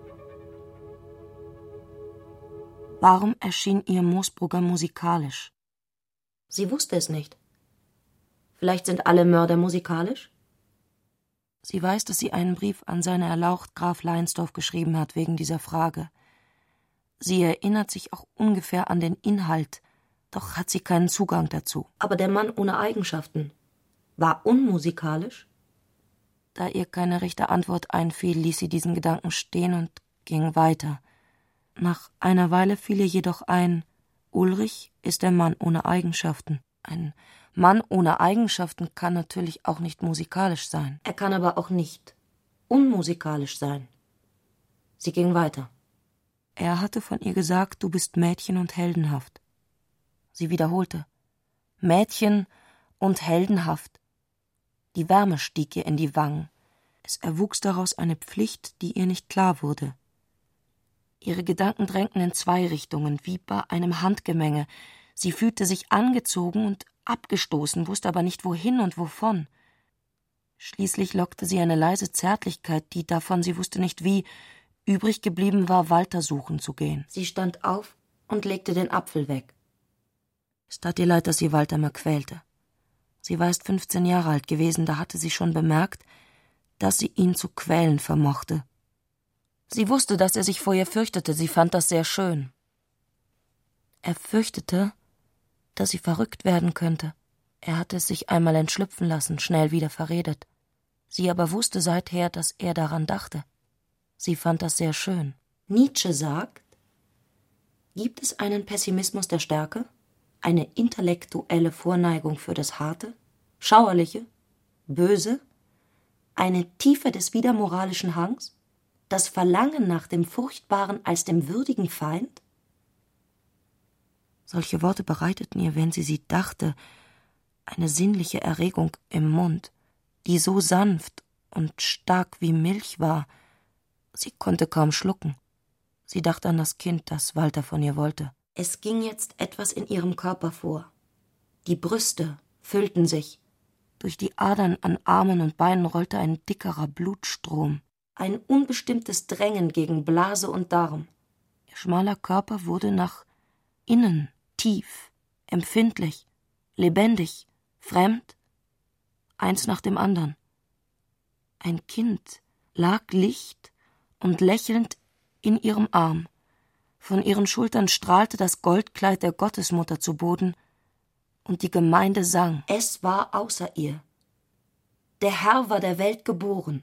Warum erschien ihr Moosbrugger musikalisch? Sie wusste es nicht. Vielleicht sind alle Mörder musikalisch? Sie weiß, dass sie einen Brief an seine Erlaucht Graf Leinsdorf geschrieben hat wegen dieser Frage. Sie erinnert sich auch ungefähr an den Inhalt, doch hat sie keinen Zugang dazu. Aber der Mann ohne Eigenschaften war unmusikalisch? Da ihr keine rechte Antwort einfiel, ließ sie diesen Gedanken stehen und ging weiter. Nach einer Weile fiel ihr jedoch ein, Ulrich ist der Mann ohne Eigenschaften. Ein Mann ohne Eigenschaften kann natürlich auch nicht musikalisch sein. Er kann aber auch nicht unmusikalisch sein. Sie ging weiter. Er hatte von ihr gesagt, du bist Mädchen und heldenhaft. Sie wiederholte, Mädchen und heldenhaft. Die Wärme stieg ihr in die Wangen. Es erwuchs daraus eine Pflicht, die ihr nicht klar wurde. Ihre Gedanken drängten in zwei Richtungen, wie bei einem Handgemenge. Sie fühlte sich angezogen und abgestoßen, wusste aber nicht wohin und wovon. Schließlich lockte sie eine leise Zärtlichkeit, die, davon sie wusste nicht wie, übrig geblieben war, Walter suchen zu gehen. Sie stand auf und legte den Apfel weg. Es tat ihr leid, dass sie Walter mal quälte. Sie war erst fünfzehn Jahre alt gewesen, da hatte sie schon bemerkt, dass sie ihn zu quälen vermochte. Sie wusste, dass er sich vor ihr fürchtete, sie fand das sehr schön. Er fürchtete, dass sie verrückt werden könnte. Er hatte es sich einmal entschlüpfen lassen, schnell wieder verredet. Sie aber wusste seither, dass er daran dachte. Sie fand das sehr schön. Nietzsche sagt, gibt es einen Pessimismus der Stärke, eine intellektuelle Vorneigung für das Harte, Schauerliche, Böse, eine Tiefe des widermoralischen Hangs, das Verlangen nach dem Furchtbaren als dem würdigen Feind? Solche Worte bereiteten ihr, wenn sie sie dachte, eine sinnliche Erregung im Mund, die so sanft und stark wie Milch war. Sie konnte kaum schlucken. Sie dachte an das Kind, das Walter von ihr wollte. Es ging jetzt etwas in ihrem Körper vor. Die Brüste füllten sich. Durch die Adern an Armen und Beinen rollte ein dickerer Blutstrom. Ein unbestimmtes Drängen gegen Blase und Darm. Ihr schmaler Körper wurde nach innen tief, empfindlich, lebendig, fremd, eins nach dem anderen. Ein Kind lag licht und lächelnd in ihrem Arm. Von ihren Schultern strahlte das Goldkleid der Gottesmutter zu Boden, und die Gemeinde sang. Es war außer ihr. Der Herr war der Welt geboren.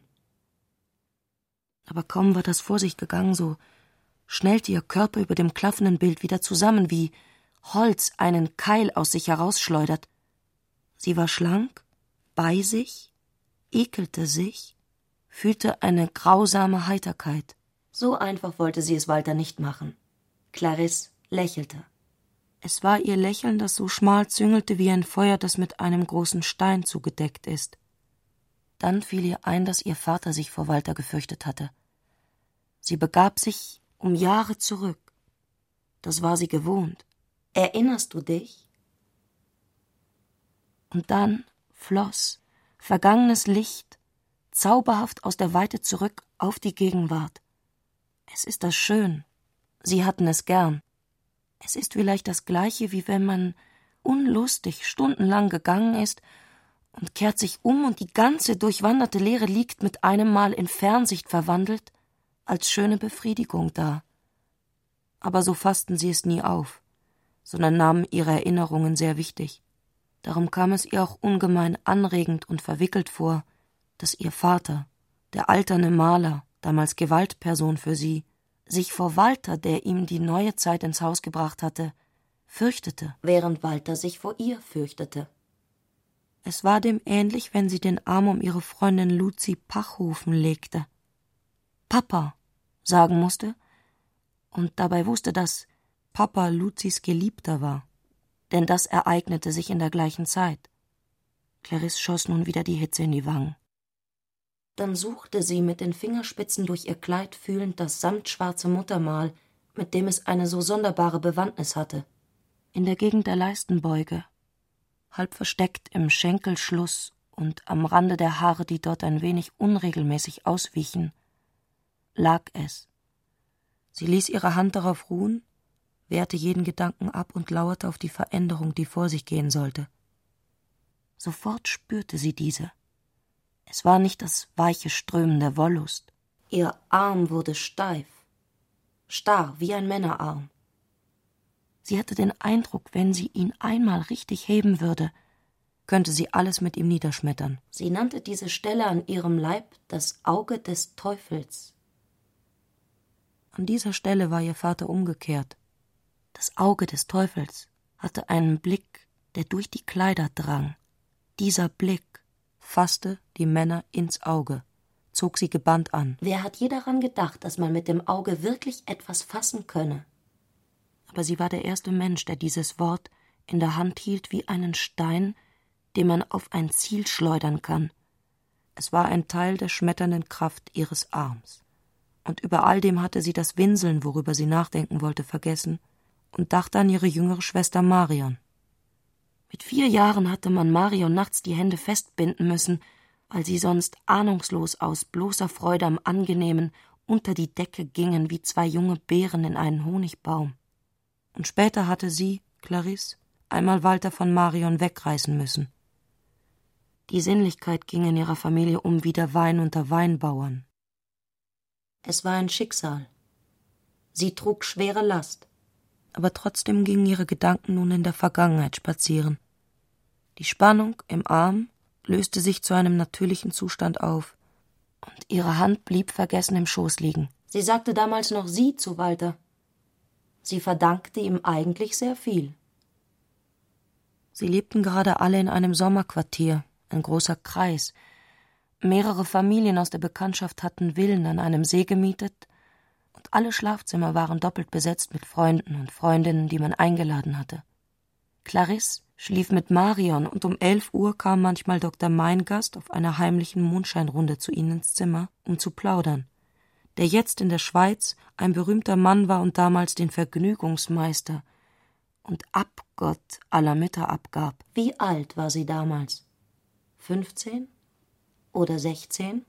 Aber kaum war das vor sich gegangen, so schnellte ihr Körper über dem klaffenden Bild wieder zusammen, wie Holz einen Keil aus sich herausschleudert. Sie war schlank, bei sich, ekelte sich, fühlte eine grausame Heiterkeit. So einfach wollte sie es Walter nicht machen. Clarisse lächelte. Es war ihr Lächeln, das so schmal züngelte wie ein Feuer, das mit einem großen Stein zugedeckt ist. Dann fiel ihr ein, dass ihr Vater sich vor Walter gefürchtet hatte. Sie begab sich um Jahre zurück. Das war sie gewohnt. Erinnerst du dich? Und dann floss vergangenes Licht zauberhaft aus der Weite zurück auf die Gegenwart. Es ist das schön. Sie hatten es gern. Es ist vielleicht das Gleiche, wie wenn man unlustig stundenlang gegangen ist und kehrt sich um und die ganze durchwanderte Leere liegt mit einem Mal in Fernsicht verwandelt, als schöne Befriedigung da. Aber so fassten sie es nie auf, sondern nahmen ihre Erinnerungen sehr wichtig. Darum kam es ihr auch ungemein anregend und verwickelt vor, dass ihr Vater, der alterne Maler, damals Gewaltperson für sie, sich vor Walter, der ihm die neue Zeit ins Haus gebracht hatte, fürchtete, während Walter sich vor ihr fürchtete. Es war dem ähnlich, wenn sie den Arm um ihre Freundin Luzi Pachhofen legte, Papa sagen musste und dabei wusste, dass Papa Luzis Geliebter war, denn das ereignete sich in der gleichen Zeit. Clarisse schoss nun wieder die Hitze in die Wangen. Dann suchte sie mit den Fingerspitzen durch ihr Kleid fühlend das samtschwarze Muttermal, mit dem es eine so sonderbare Bewandtnis hatte. In der Gegend der Leistenbeuge, halb versteckt im Schenkelschluss und am Rande der Haare, die dort ein wenig unregelmäßig auswichen, lag es. Sie ließ ihre Hand darauf ruhen, wehrte jeden Gedanken ab und lauerte auf die Veränderung, die vor sich gehen sollte. Sofort spürte sie diese. Es war nicht das weiche Strömen der Wollust. Ihr Arm wurde steif, starr wie ein Männerarm. Sie hatte den Eindruck, wenn sie ihn einmal richtig heben würde, könnte sie alles mit ihm niederschmettern. Sie nannte diese Stelle an ihrem Leib das Auge des Teufels. An dieser Stelle war ihr Vater umgekehrt. Das Auge des Teufels hatte einen Blick, der durch die Kleider drang. Dieser Blick fasste die Männer ins Auge, zog sie gebannt an. Wer hat je daran gedacht, dass man mit dem Auge wirklich etwas fassen könne? Aber sie war der erste Mensch, der dieses Wort in der Hand hielt wie einen Stein, den man auf ein Ziel schleudern kann. Es war ein Teil der schmetternden Kraft ihres Arms. Und über all dem hatte sie das Winseln, worüber sie nachdenken wollte, vergessen und dachte an ihre jüngere Schwester Marion. Mit vier Jahren hatte man Marion nachts die Hände festbinden müssen, weil sie sonst ahnungslos aus bloßer Freude am Angenehmen unter die Decke gingen wie zwei junge Beeren in einen Honigbaum. Und später hatte sie, Clarisse, einmal Walter von Marion wegreißen müssen. Die Sinnlichkeit ging in ihrer Familie um wie der Wein unter Weinbauern. Es war ein Schicksal. Sie trug schwere Last. Aber trotzdem gingen ihre Gedanken nun in der Vergangenheit spazieren. Die Spannung im Arm löste sich zu einem natürlichen Zustand auf, und ihre Hand blieb vergessen im Schoß liegen. Sie sagte damals noch Sie zu Walter. Sie verdankte ihm eigentlich sehr viel. Sie lebten gerade alle in einem Sommerquartier, ein großer Kreis. Mehrere Familien aus der Bekanntschaft hatten Villen an einem See gemietet, und alle Schlafzimmer waren doppelt besetzt mit Freunden und Freundinnen, die man eingeladen hatte. Clarisse schlief mit Marion, und um elf Uhr kam manchmal Doktor Meingast auf einer heimlichen Mondscheinrunde zu ihnen ins Zimmer, um zu plaudern, der jetzt in der Schweiz ein berühmter Mann war und damals den Vergnügungsmeister und Abgott aller Mütter abgab. Wie alt war sie damals? Fünfzehn? Oder sechzehn?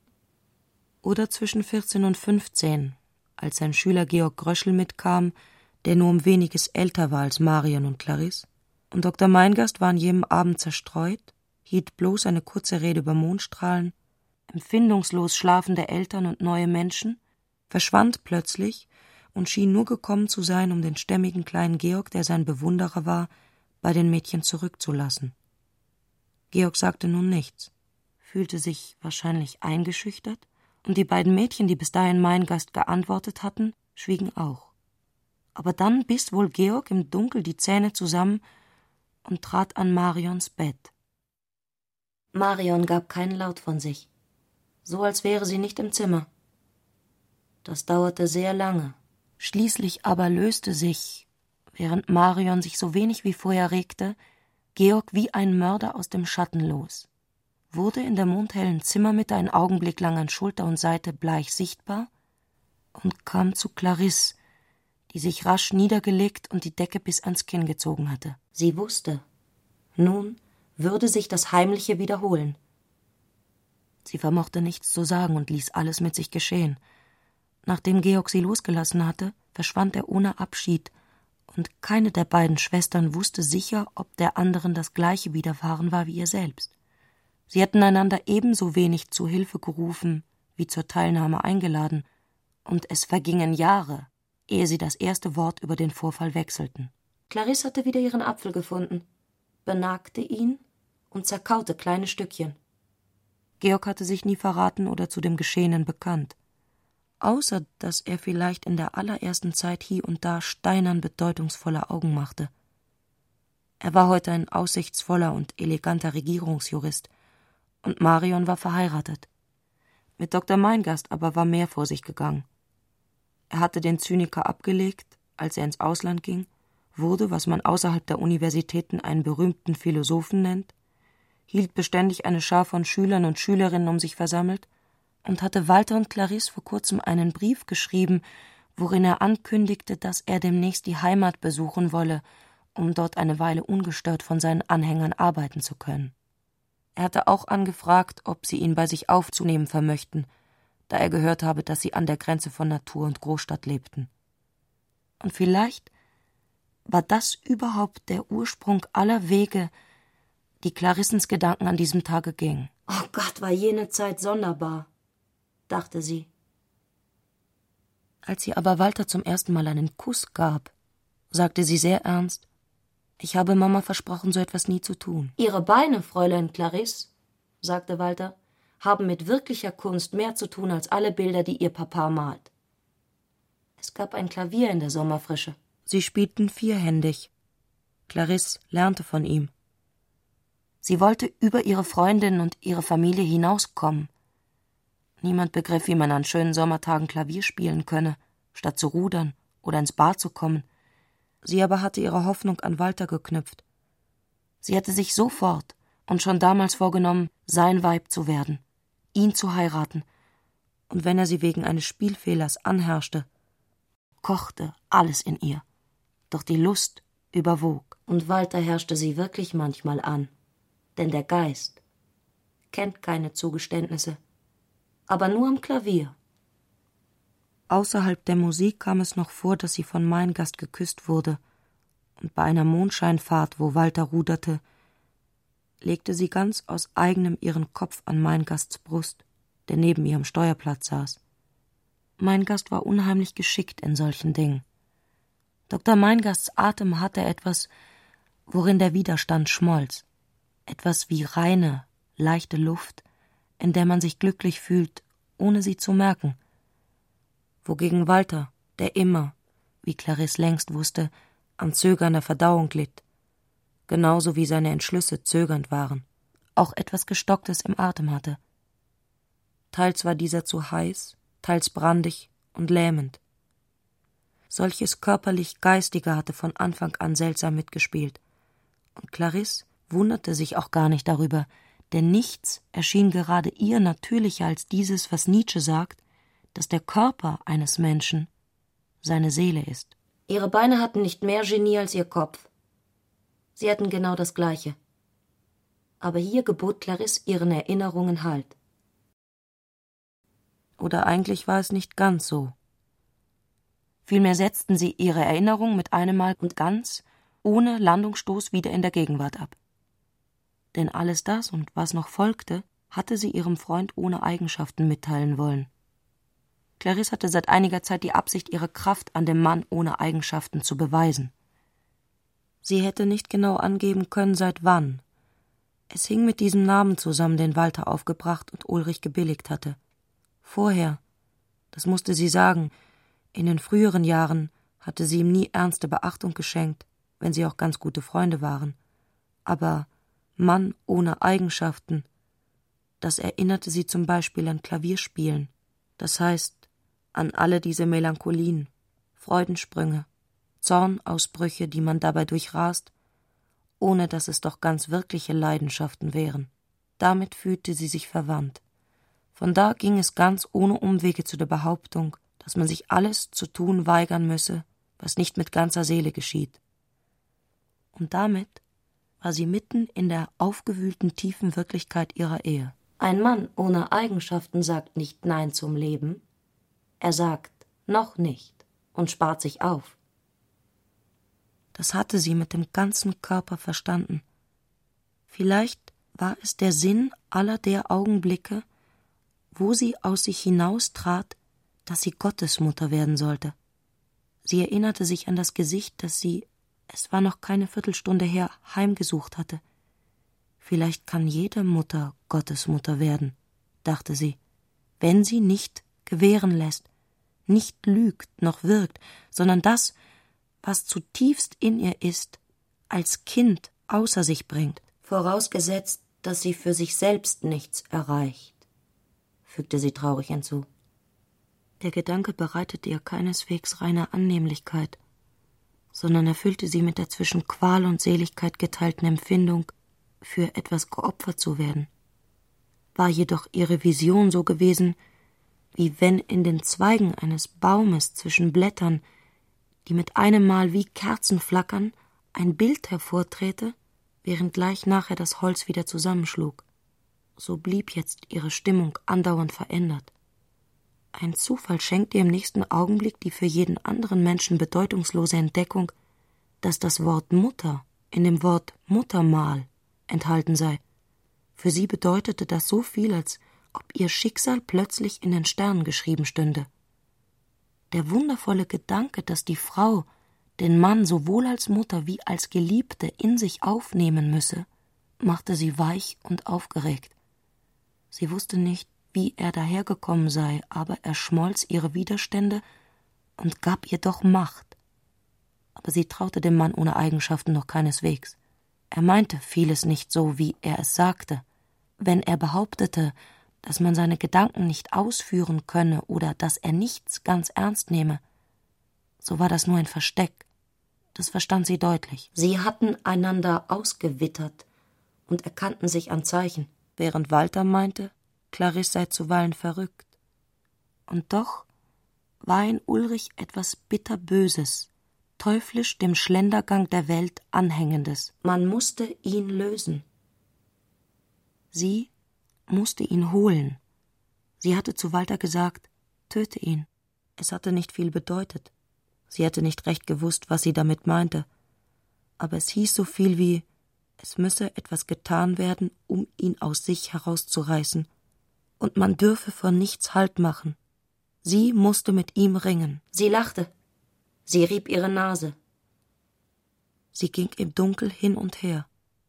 Oder zwischen vierzehn und fünfzehn, als sein Schüler Georg Gröschel mitkam, der nur um weniges älter war als Marion und Clarisse. Und Doktor Meingast war an jedem Abend zerstreut, hielt bloß eine kurze Rede über Mondstrahlen, empfindungslos schlafende Eltern und neue Menschen, verschwand plötzlich und schien nur gekommen zu sein, um den stämmigen kleinen Georg, der sein Bewunderer war, bei den Mädchen zurückzulassen. Georg sagte nun nichts, fühlte sich wahrscheinlich eingeschüchtert, und die beiden Mädchen, die bis dahin Meingast geantwortet hatten, schwiegen auch. Aber dann biss wohl Georg im Dunkel die Zähne zusammen und trat an Marions Bett. Marion gab keinen Laut von sich, so als wäre sie nicht im Zimmer. Das dauerte sehr lange. Schließlich aber löste sich, während Marion sich so wenig wie vorher regte, Georg wie ein Mörder aus dem Schatten los, wurde in der mondhellen Zimmermitte einen Augenblick lang an Schulter und Seite bleich sichtbar und kam zu Clarisse, die sich rasch niedergelegt und die Decke bis ans Kinn gezogen hatte. Sie wusste, nun würde sich das Heimliche wiederholen. Sie vermochte nichts zu sagen und ließ alles mit sich geschehen. Nachdem Georg sie losgelassen hatte, verschwand er ohne Abschied, und keine der beiden Schwestern wusste sicher, ob der anderen das Gleiche widerfahren war wie ihr selbst. Sie hatten einander ebenso wenig zu Hilfe gerufen wie zur Teilnahme eingeladen, und es vergingen Jahre, ehe sie das erste Wort über den Vorfall wechselten. Clarisse hatte wieder ihren Apfel gefunden. benagte ihn und zerkaute kleine Stückchen. Georg hatte sich nie verraten oder zu dem Geschehenen bekannt, außer dass er vielleicht in der allerersten Zeit hie und da steinern bedeutungsvolle Augen machte. Er war heute ein aussichtsvoller und eleganter Regierungsjurist, und Marion war verheiratet. Mit Doktor Meingast aber war mehr vor sich gegangen. Er hatte den Zyniker abgelegt, als er ins Ausland ging, wurde, was man außerhalb der Universitäten einen berühmten Philosophen nennt, hielt beständig eine Schar von Schülern und Schülerinnen um sich versammelt und hatte Walter und Clarisse vor kurzem einen Brief geschrieben, worin er ankündigte, dass er demnächst die Heimat besuchen wolle, um dort eine Weile ungestört von seinen Anhängern arbeiten zu können. Er hatte auch angefragt, ob sie ihn bei sich aufzunehmen vermöchten, da er gehört habe, dass sie an der Grenze von Natur und Großstadt lebten. Und vielleicht war das überhaupt der Ursprung aller Wege, die Clarissens Gedanken an diesem Tage gingen. »Oh Gott, war jene Zeit sonderbar«, dachte sie. Als sie aber Walter zum ersten Mal einen Kuss gab, sagte sie sehr ernst: »Ich habe Mama versprochen, so etwas nie zu tun.« »Ihre Beine, Fräulein Clarisse«, sagte Walter, »haben mit wirklicher Kunst mehr zu tun als alle Bilder, die Ihr Papa malt.« Es gab ein Klavier in der Sommerfrische. Sie spielten vierhändig. Clarisse lernte von ihm. Sie wollte über ihre Freundin und ihre Familie hinauskommen. Niemand begriff, wie man an schönen Sommertagen Klavier spielen könne, statt zu rudern oder ins Bad zu kommen. Sie aber hatte ihre Hoffnung an Walter geknüpft. Sie hatte sich sofort und schon damals vorgenommen, sein Weib zu werden, ihn zu heiraten, und wenn er sie wegen eines Spielfehlers anherrschte, kochte alles in ihr, doch die Lust überwog. Und Walter herrschte sie wirklich manchmal an, denn der Geist kennt keine Zugeständnisse, aber nur am Klavier. Außerhalb der Musik kam es noch vor, dass sie von Meingast geküsst wurde, und bei einer Mondscheinfahrt, wo Walter ruderte, legte sie ganz aus eigenem ihren Kopf an Meingasts Brust, der neben ihrem Steuerplatz saß. Meingast war unheimlich geschickt in solchen Dingen. Doktor Meingasts Atem hatte etwas, worin der Widerstand schmolz, etwas wie reine, leichte Luft, in der man sich glücklich fühlt, ohne sie zu merken. Wogegen Walter, der immer, wie Clarisse längst wusste, an zögernder Verdauung litt, genauso wie seine Entschlüsse zögernd waren, auch etwas Gestocktes im Atem hatte. Teils war dieser zu heiß, teils brandig und lähmend. Solches körperlich-geistige hatte von Anfang an seltsam mitgespielt, und Clarisse wunderte sich auch gar nicht darüber, denn nichts erschien gerade ihr natürlicher als dieses, was Nietzsche sagt, dass der Körper eines Menschen seine Seele ist. Ihre Beine hatten nicht mehr Genie als ihr Kopf. Sie hatten genau das Gleiche. Aber hier gebot Clarisse ihren Erinnerungen Halt. Oder eigentlich war es nicht ganz so. Vielmehr setzten sie ihre Erinnerung mit einem Mal und ganz, ohne Landungsstoß, wieder in der Gegenwart ab. Denn alles das und was noch folgte, hatte sie ihrem Freund ohne Eigenschaften mitteilen wollen. Clarisse hatte seit einiger Zeit die Absicht, ihre Kraft an dem Mann ohne Eigenschaften zu beweisen. Sie hätte nicht genau angeben können, seit wann. Es hing mit diesem Namen zusammen, den Walter aufgebracht und Ulrich gebilligt hatte. Vorher, das musste sie sagen, in den früheren Jahren hatte sie ihm nie ernste Beachtung geschenkt, wenn sie auch ganz gute Freunde waren. Aber Mann ohne Eigenschaften, das erinnerte sie zum Beispiel an Klavierspielen, das heißt an alle diese Melancholien, Freudensprünge, Zornausbrüche, die man dabei durchrast, ohne dass es doch ganz wirkliche Leidenschaften wären. Damit fühlte sie sich verwandt. Von da ging es ganz ohne Umwege zu der Behauptung, dass man sich alles zu tun weigern müsse, was nicht mit ganzer Seele geschieht. Und damit war sie mitten in der aufgewühlten tiefen Wirklichkeit ihrer Ehe. Ein Mann ohne Eigenschaften sagt nicht Nein zum Leben. Er sagt noch nicht und spart sich auf. Das hatte sie mit dem ganzen Körper verstanden. Vielleicht war es der Sinn aller der Augenblicke, wo sie aus sich hinaustrat, dass sie Gottesmutter werden sollte. Sie erinnerte sich an das Gesicht, das sie, es war noch keine Viertelstunde her, heimgesucht hatte. Vielleicht kann jede Mutter Gottesmutter werden, dachte sie, wenn sie nicht gewähren lässt, nicht lügt noch wirkt, sondern das, was zutiefst in ihr ist, als Kind außer sich bringt. Vorausgesetzt, dass sie für sich selbst nichts erreicht, fügte sie traurig hinzu. Der Gedanke bereitete ihr keineswegs reine Annehmlichkeit, sondern erfüllte sie mit der zwischen Qual und Seligkeit geteilten Empfindung, für etwas geopfert zu werden. War jedoch ihre Vision so gewesen, wie wenn in den Zweigen eines Baumes zwischen Blättern, die mit einem Mal wie Kerzen flackern, ein Bild hervorträte, während gleich nachher das Holz wieder zusammenschlug. So blieb jetzt ihre Stimmung andauernd verändert. Ein Zufall schenkte ihr im nächsten Augenblick die für jeden anderen Menschen bedeutungslose Entdeckung, dass das Wort Mutter in dem Wort Muttermal enthalten sei. Für sie bedeutete das so viel, als ob ihr Schicksal plötzlich in den Sternen geschrieben stünde. Der wundervolle Gedanke, dass die Frau den Mann sowohl als Mutter wie als Geliebte in sich aufnehmen müsse, machte sie weich und aufgeregt. Sie wusste nicht, wie er dahergekommen sei, aber er schmolz ihre Widerstände und gab ihr doch Macht. Aber sie traute dem Mann ohne Eigenschaften noch keineswegs. Er meinte vieles nicht so, wie er es sagte. Wenn er behauptete, dass man seine Gedanken nicht ausführen könne oder dass er nichts ganz ernst nehme, so war das nur ein Versteck. Das verstand sie deutlich. Sie hatten einander ausgewittert und erkannten sich an Zeichen. Während Walter meinte, Clarisse sei zuweilen verrückt. Und doch war in Ulrich etwas Bitterböses, teuflisch dem Schlendergang der Welt Anhängendes. Man musste ihn lösen. Sie musste ihn holen. Sie hatte zu Walter gesagt, töte ihn. Es hatte nicht viel bedeutet. Sie hätte nicht recht gewusst, was sie damit meinte. Aber es hieß so viel wie, es müsse etwas getan werden, um ihn aus sich herauszureißen. Und man dürfe vor nichts Halt machen. Sie musste mit ihm ringen. Sie lachte. Sie rieb ihre Nase. Sie ging im Dunkel hin und her.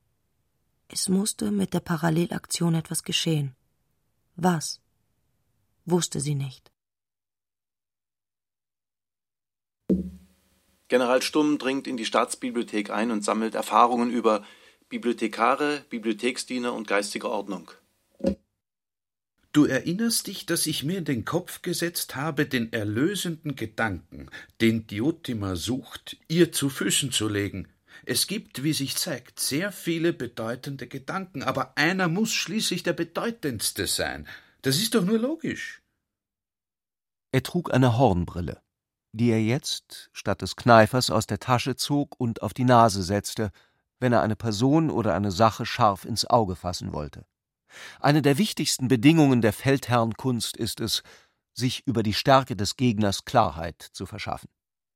Es musste mit der Parallelaktion etwas geschehen. Was? Wusste sie nicht. General Stumm dringt in die Staatsbibliothek ein und sammelt Erfahrungen über Bibliothekare, Bibliotheksdiener und geistige Ordnung. Du erinnerst dich, dass ich mir in den Kopf gesetzt habe, den erlösenden Gedanken, den Diotima sucht, ihr zu Füßen zu legen. Es gibt, wie sich zeigt, sehr viele bedeutende Gedanken, aber einer muss schließlich der bedeutendste sein. Das ist doch nur logisch. Er trug eine Hornbrille, die er jetzt statt des Kneifers aus der Tasche zog und auf die Nase setzte, wenn er eine Person oder eine Sache scharf ins Auge fassen wollte. Eine der wichtigsten Bedingungen der Feldherrnkunst ist es, sich über die Stärke des Gegners Klarheit zu verschaffen.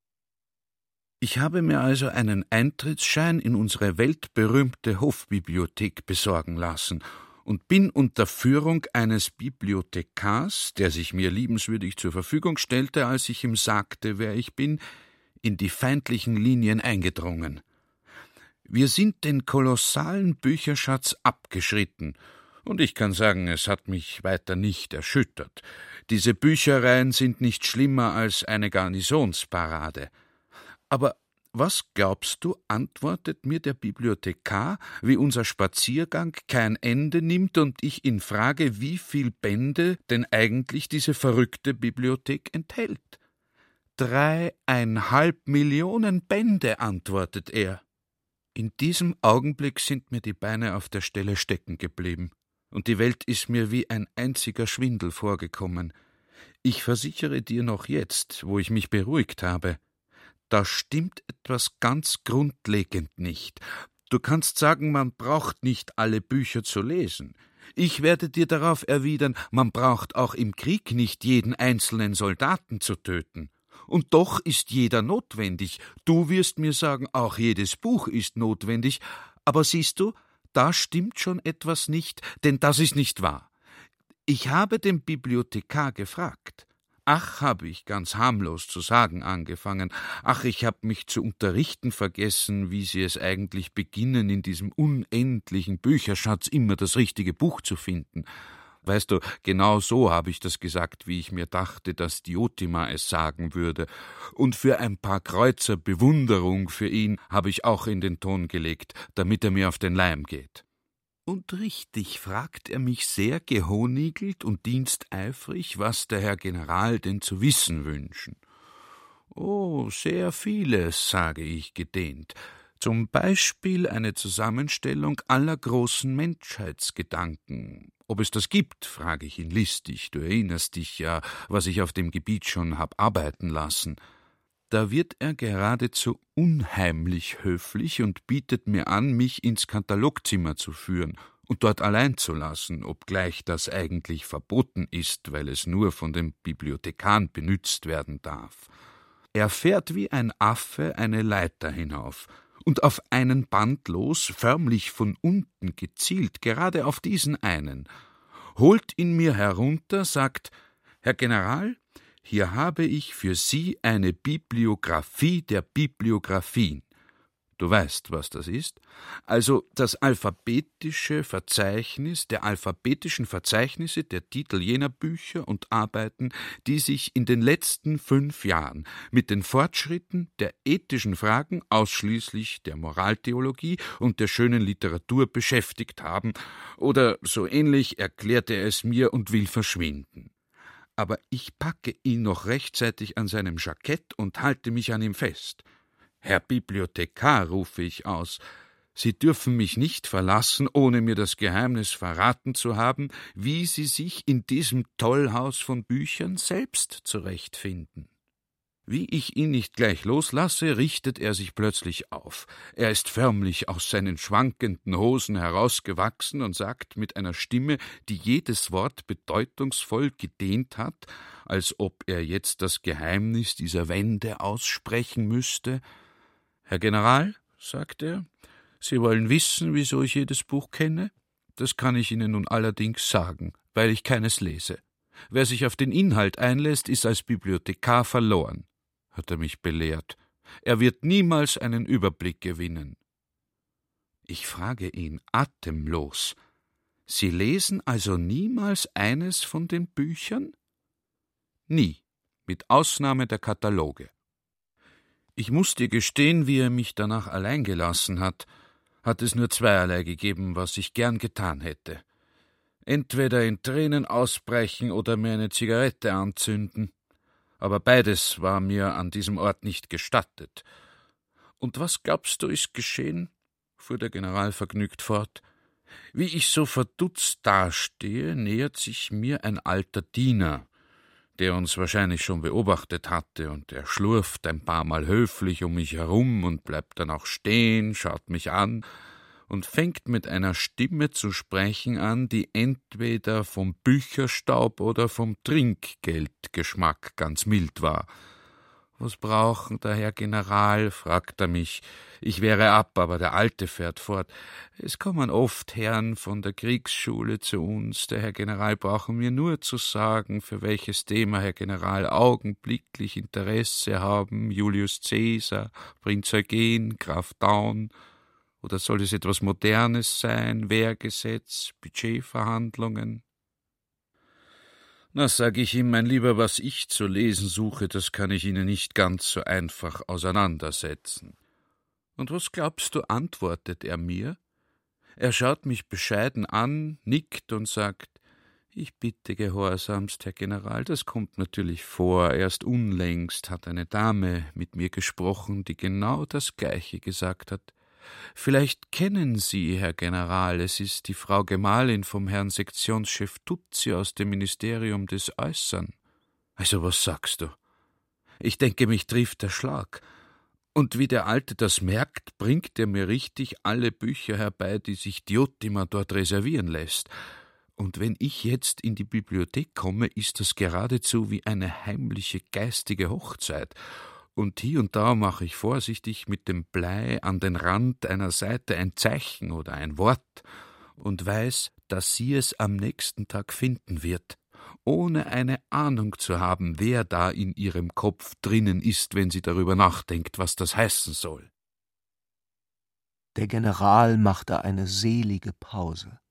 Ich habe mir also einen Eintrittsschein in unsere weltberühmte Hofbibliothek besorgen lassen und bin unter Führung eines Bibliothekars, der sich mir liebenswürdig zur Verfügung stellte, als ich ihm sagte, wer ich bin, in die feindlichen Linien eingedrungen. Wir sind den kolossalen Bücherschatz abgeschritten, und ich kann sagen, es hat mich weiter nicht erschüttert. Diese Büchereien sind nicht schlimmer als eine Garnisonsparade. Aber was glaubst du, antwortet mir der Bibliothekar, wie unser Spaziergang kein Ende nimmt und ich ihn frage, wie viel Bände denn eigentlich diese verrückte Bibliothek enthält? Dreieinhalb Millionen Bände, antwortet er. In diesem Augenblick sind mir die Beine auf der Stelle stecken geblieben, und die Welt ist mir wie ein einziger Schwindel vorgekommen. Ich versichere dir noch jetzt, wo ich mich beruhigt habe, da stimmt etwas ganz grundlegend nicht. Du kannst sagen, man braucht nicht alle Bücher zu lesen. Ich werde dir darauf erwidern, man braucht auch im Krieg nicht jeden einzelnen Soldaten zu töten. Und doch ist jeder notwendig. Du wirst mir sagen, auch jedes Buch ist notwendig. Aber siehst du, da stimmt schon etwas nicht, denn das ist nicht wahr. Ich habe den Bibliothekar gefragt. »Ach«, habe ich ganz harmlos zu sagen angefangen, »ach, ich habe mich zu unterrichten vergessen, wie Sie es eigentlich beginnen, in diesem unendlichen Bücherschatz immer das richtige Buch zu finden.« Weißt du, genau so habe ich das gesagt, wie ich mir dachte, dass Diotima es sagen würde. Und für ein paar Kreuzer Bewunderung für ihn habe ich auch in den Ton gelegt, damit er mir auf den Leim geht. Und richtig fragt er mich sehr gehonigelt und diensteifrig, was der Herr General denn zu wissen wünschen. »Oh, sehr vieles«, sage ich gedehnt. »Zum Beispiel eine Zusammenstellung aller großen Menschheitsgedanken. Ob es das gibt, frage ich ihn listig, du erinnerst dich ja, was ich auf dem Gebiet schon hab arbeiten lassen.« Da wird er geradezu unheimlich höflich und bietet mir an, mich ins Katalogzimmer zu führen und dort allein zu lassen, obgleich das eigentlich verboten ist, weil es nur von den Bibliothekaren benützt werden darf. Er fährt wie ein Affe eine Leiter hinauf, und auf einen Band los, förmlich von unten gezielt, gerade auf diesen einen, holt ihn mir herunter, sagt: »Herr General, hier habe ich für Sie eine Bibliographie der Bibliographien.« Du weißt, was das ist? Also das alphabetische Verzeichnis der alphabetischen Verzeichnisse der Titel jener Bücher und Arbeiten, die sich in den letzten fünf Jahren mit den Fortschritten der ethischen Fragen, ausschließlich der Moraltheologie und der schönen Literatur beschäftigt haben, oder so ähnlich erklärt er es mir und will verschwinden. Aber ich packe ihn noch rechtzeitig an seinem Jackett und halte mich an ihm fest. »Herr Bibliothekar«, rufe ich aus, »Sie dürfen mich nicht verlassen, ohne mir das Geheimnis verraten zu haben, wie Sie sich in diesem Tollhaus von Büchern selbst zurechtfinden.« Wie ich ihn nicht gleich loslasse, richtet er sich plötzlich auf. Er ist förmlich aus seinen schwankenden Hosen herausgewachsen und sagt mit einer Stimme, die jedes Wort bedeutungsvoll gedehnt hat, als ob er jetzt das Geheimnis dieser Wände aussprechen müsste: »Herr General«, sagt er, »Sie wollen wissen, wieso ich jedes Buch kenne? Das kann ich Ihnen nun allerdings sagen, weil ich keines lese. Wer sich auf den Inhalt einlässt, ist als Bibliothekar verloren«, hat er mich belehrt. »Er wird niemals einen Überblick gewinnen.« Ich frage ihn atemlos: »Sie lesen also niemals eines von den Büchern?« »Nie, mit Ausnahme der Kataloge.« Ich muß dir gestehen, wie er mich danach allein gelassen hat, hat es nur zweierlei gegeben, was ich gern getan hätte. Entweder in Tränen ausbrechen oder mir eine Zigarette anzünden. Aber beides war mir an diesem Ort nicht gestattet. »Und was glaubst du, ist geschehen?« fuhr der General vergnügt fort. »Wie ich so verdutzt dastehe, nähert sich mir ein alter Diener, der uns wahrscheinlich schon beobachtet hatte, und er schlurft ein paar Mal höflich um mich herum und bleibt dann auch stehen, schaut mich an und fängt mit einer Stimme zu sprechen an, die entweder vom Bücherstaub oder vom Trinkgeldgeschmack ganz mild war. »Was brauchen der Herr General?« fragt er mich. Ich wehre ab, aber der Alte fährt fort. »Es kommen oft Herren von der Kriegsschule zu uns. Der Herr General brauchen mir nur zu sagen, für welches Thema Herr General augenblicklich Interesse haben. Julius Caesar, Prinz Eugen, Graf Daun. Oder soll es etwas Modernes sein? Wehrgesetz, Budgetverhandlungen?« »Na, sag ich ihm, mein Lieber, was ich zu lesen suche, das kann ich Ihnen nicht ganz so einfach auseinandersetzen.« »Und was glaubst du«, antwortet er mir. Er schaut mich bescheiden an, nickt und sagt: »Ich bitte gehorsamst, Herr General, das kommt natürlich vor. Erst unlängst hat eine Dame mit mir gesprochen, die genau das Gleiche gesagt hat. Vielleicht kennen Sie, Herr General, es ist die Frau Gemahlin vom Herrn Sektionschef Tuzzi aus dem Ministerium des Äußern.« »Also was sagst du?« Ich denke, mich trifft der Schlag. Und wie der Alte das merkt, bringt er mir richtig alle Bücher herbei, die sich Diotima dort reservieren lässt. Und wenn ich jetzt in die Bibliothek komme, ist das geradezu wie eine heimliche geistige Hochzeit. Und hier und da mache ich vorsichtig mit dem Blei an den Rand einer Seite ein Zeichen oder ein Wort und weiß, dass sie es am nächsten Tag finden wird ohne eine Ahnung zu haben, wer da in ihrem Kopf drinnen ist, wenn sie darüber nachdenkt, was das heißen soll. Der General machte eine selige Pause.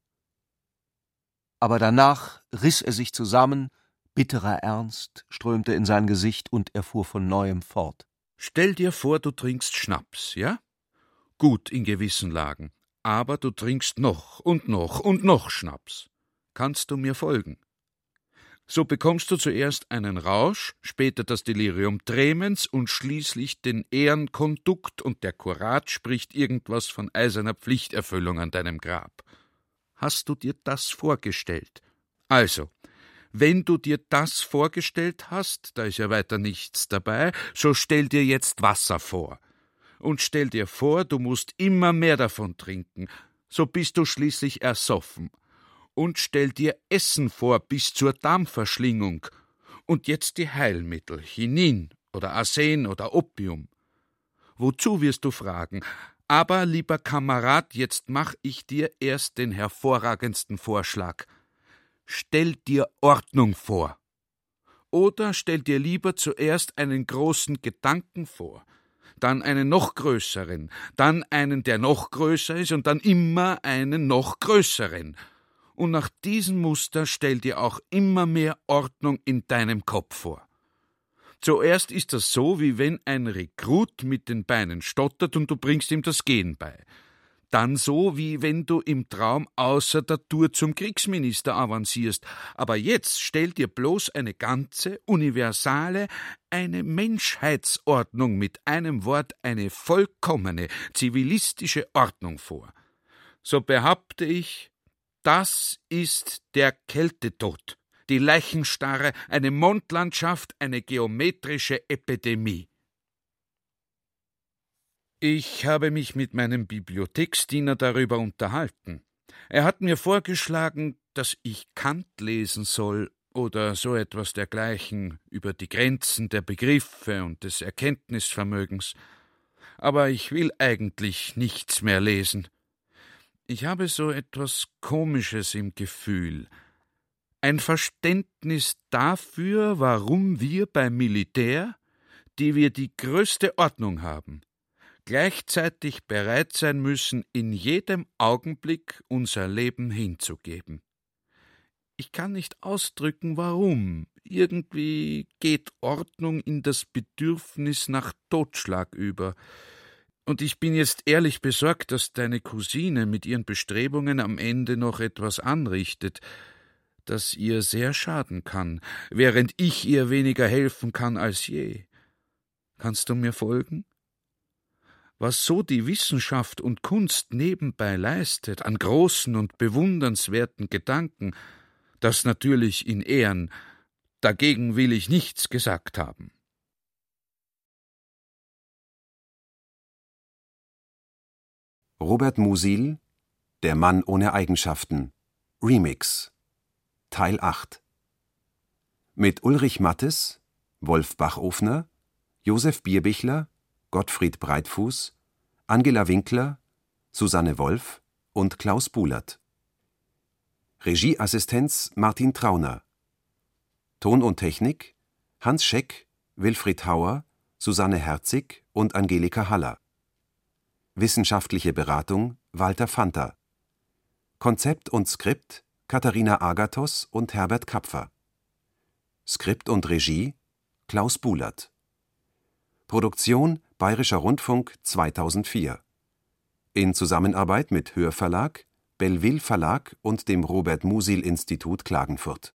Aber danach riss er sich zusammen, bitterer Ernst strömte in sein Gesicht und er fuhr von neuem fort. Stell dir vor, du trinkst Schnaps, ja? Gut in gewissen Lagen, aber du trinkst noch und noch und noch Schnaps. Kannst du mir folgen? So bekommst du zuerst einen Rausch, später das Delirium tremens und schließlich den Ehrenkondukt und der Kurat spricht irgendwas von eiserner Pflichterfüllung an deinem Grab. Hast du dir das vorgestellt? Also, wenn du dir das vorgestellt hast, da ist ja weiter nichts dabei, so stell dir jetzt Wasser vor. Und stell dir vor, du musst immer mehr davon trinken, so bist du schließlich ersoffen. Und stell dir Essen vor bis zur Darmverschlingung. Und jetzt die Heilmittel, Chinin oder Arsen oder Opium. Wozu wirst du fragen? Aber, lieber Kamerad, jetzt mach ich dir erst den hervorragendsten Vorschlag. Stell dir Ordnung vor. Oder stell dir lieber zuerst einen großen Gedanken vor, dann einen noch größeren, dann einen, der noch größer ist und dann immer einen noch größeren. Und nach diesem Muster stell dir auch immer mehr Ordnung in deinem Kopf vor. Zuerst ist das so, wie wenn ein Rekrut mit den Beinen stottert und du bringst ihm das Gehen bei. Dann so, wie wenn du im Traum außer der Tour zum Kriegsminister avancierst. Aber jetzt stell dir bloß eine ganze, universale, eine Menschheitsordnung, mit einem Wort eine vollkommene, zivilistische Ordnung vor. So behaupte ich, das ist der Kältetod, die Leichenstarre, eine Mondlandschaft, eine geometrische Epidemie. Ich habe mich mit meinem Bibliotheksdiener darüber unterhalten. Er hat mir vorgeschlagen, dass ich Kant lesen soll oder so etwas dergleichen über die Grenzen der Begriffe und des Erkenntnisvermögens. Aber ich will eigentlich nichts mehr lesen. Ich habe so etwas Komisches im Gefühl. Ein Verständnis dafür, warum wir beim Militär, die wir die größte Ordnung haben, gleichzeitig bereit sein müssen, in jedem Augenblick unser Leben hinzugeben. Ich kann nicht ausdrücken, warum. Irgendwie geht Ordnung in das Bedürfnis nach Totschlag über. Und ich bin jetzt ehrlich besorgt, dass deine Cousine mit ihren Bestrebungen am Ende noch etwas anrichtet, das ihr sehr schaden kann, während ich ihr weniger helfen kann als je. Kannst du mir folgen? Was so die Wissenschaft und Kunst nebenbei leistet, an großen und bewundernswerten Gedanken, das natürlich in Ehren, dagegen will ich nichts gesagt haben. Robert Musil, Der Mann ohne Eigenschaften, Remix, Teil acht. Mit Ulrich Mattes, Wolf Bachofner, Josef Bierbichler, Gottfried Breitfuß, Angela Winkler, Susanne Wolf und Klaus Buhlert. Regieassistenz Martin Trauner. Ton und Technik Hans Scheck, Wilfried Hauer, Susanne Herzig und Angelika Haller. Wissenschaftliche Beratung Walter Fanta. Konzept und Skript Katharina Agathos und Herbert Kapfer. Skript und Regie Klaus Buhlert. Produktion Bayerischer Rundfunk zweitausendvier. In Zusammenarbeit mit Hörverlag, Belleville Verlag und dem Robert Musil Institut Klagenfurt.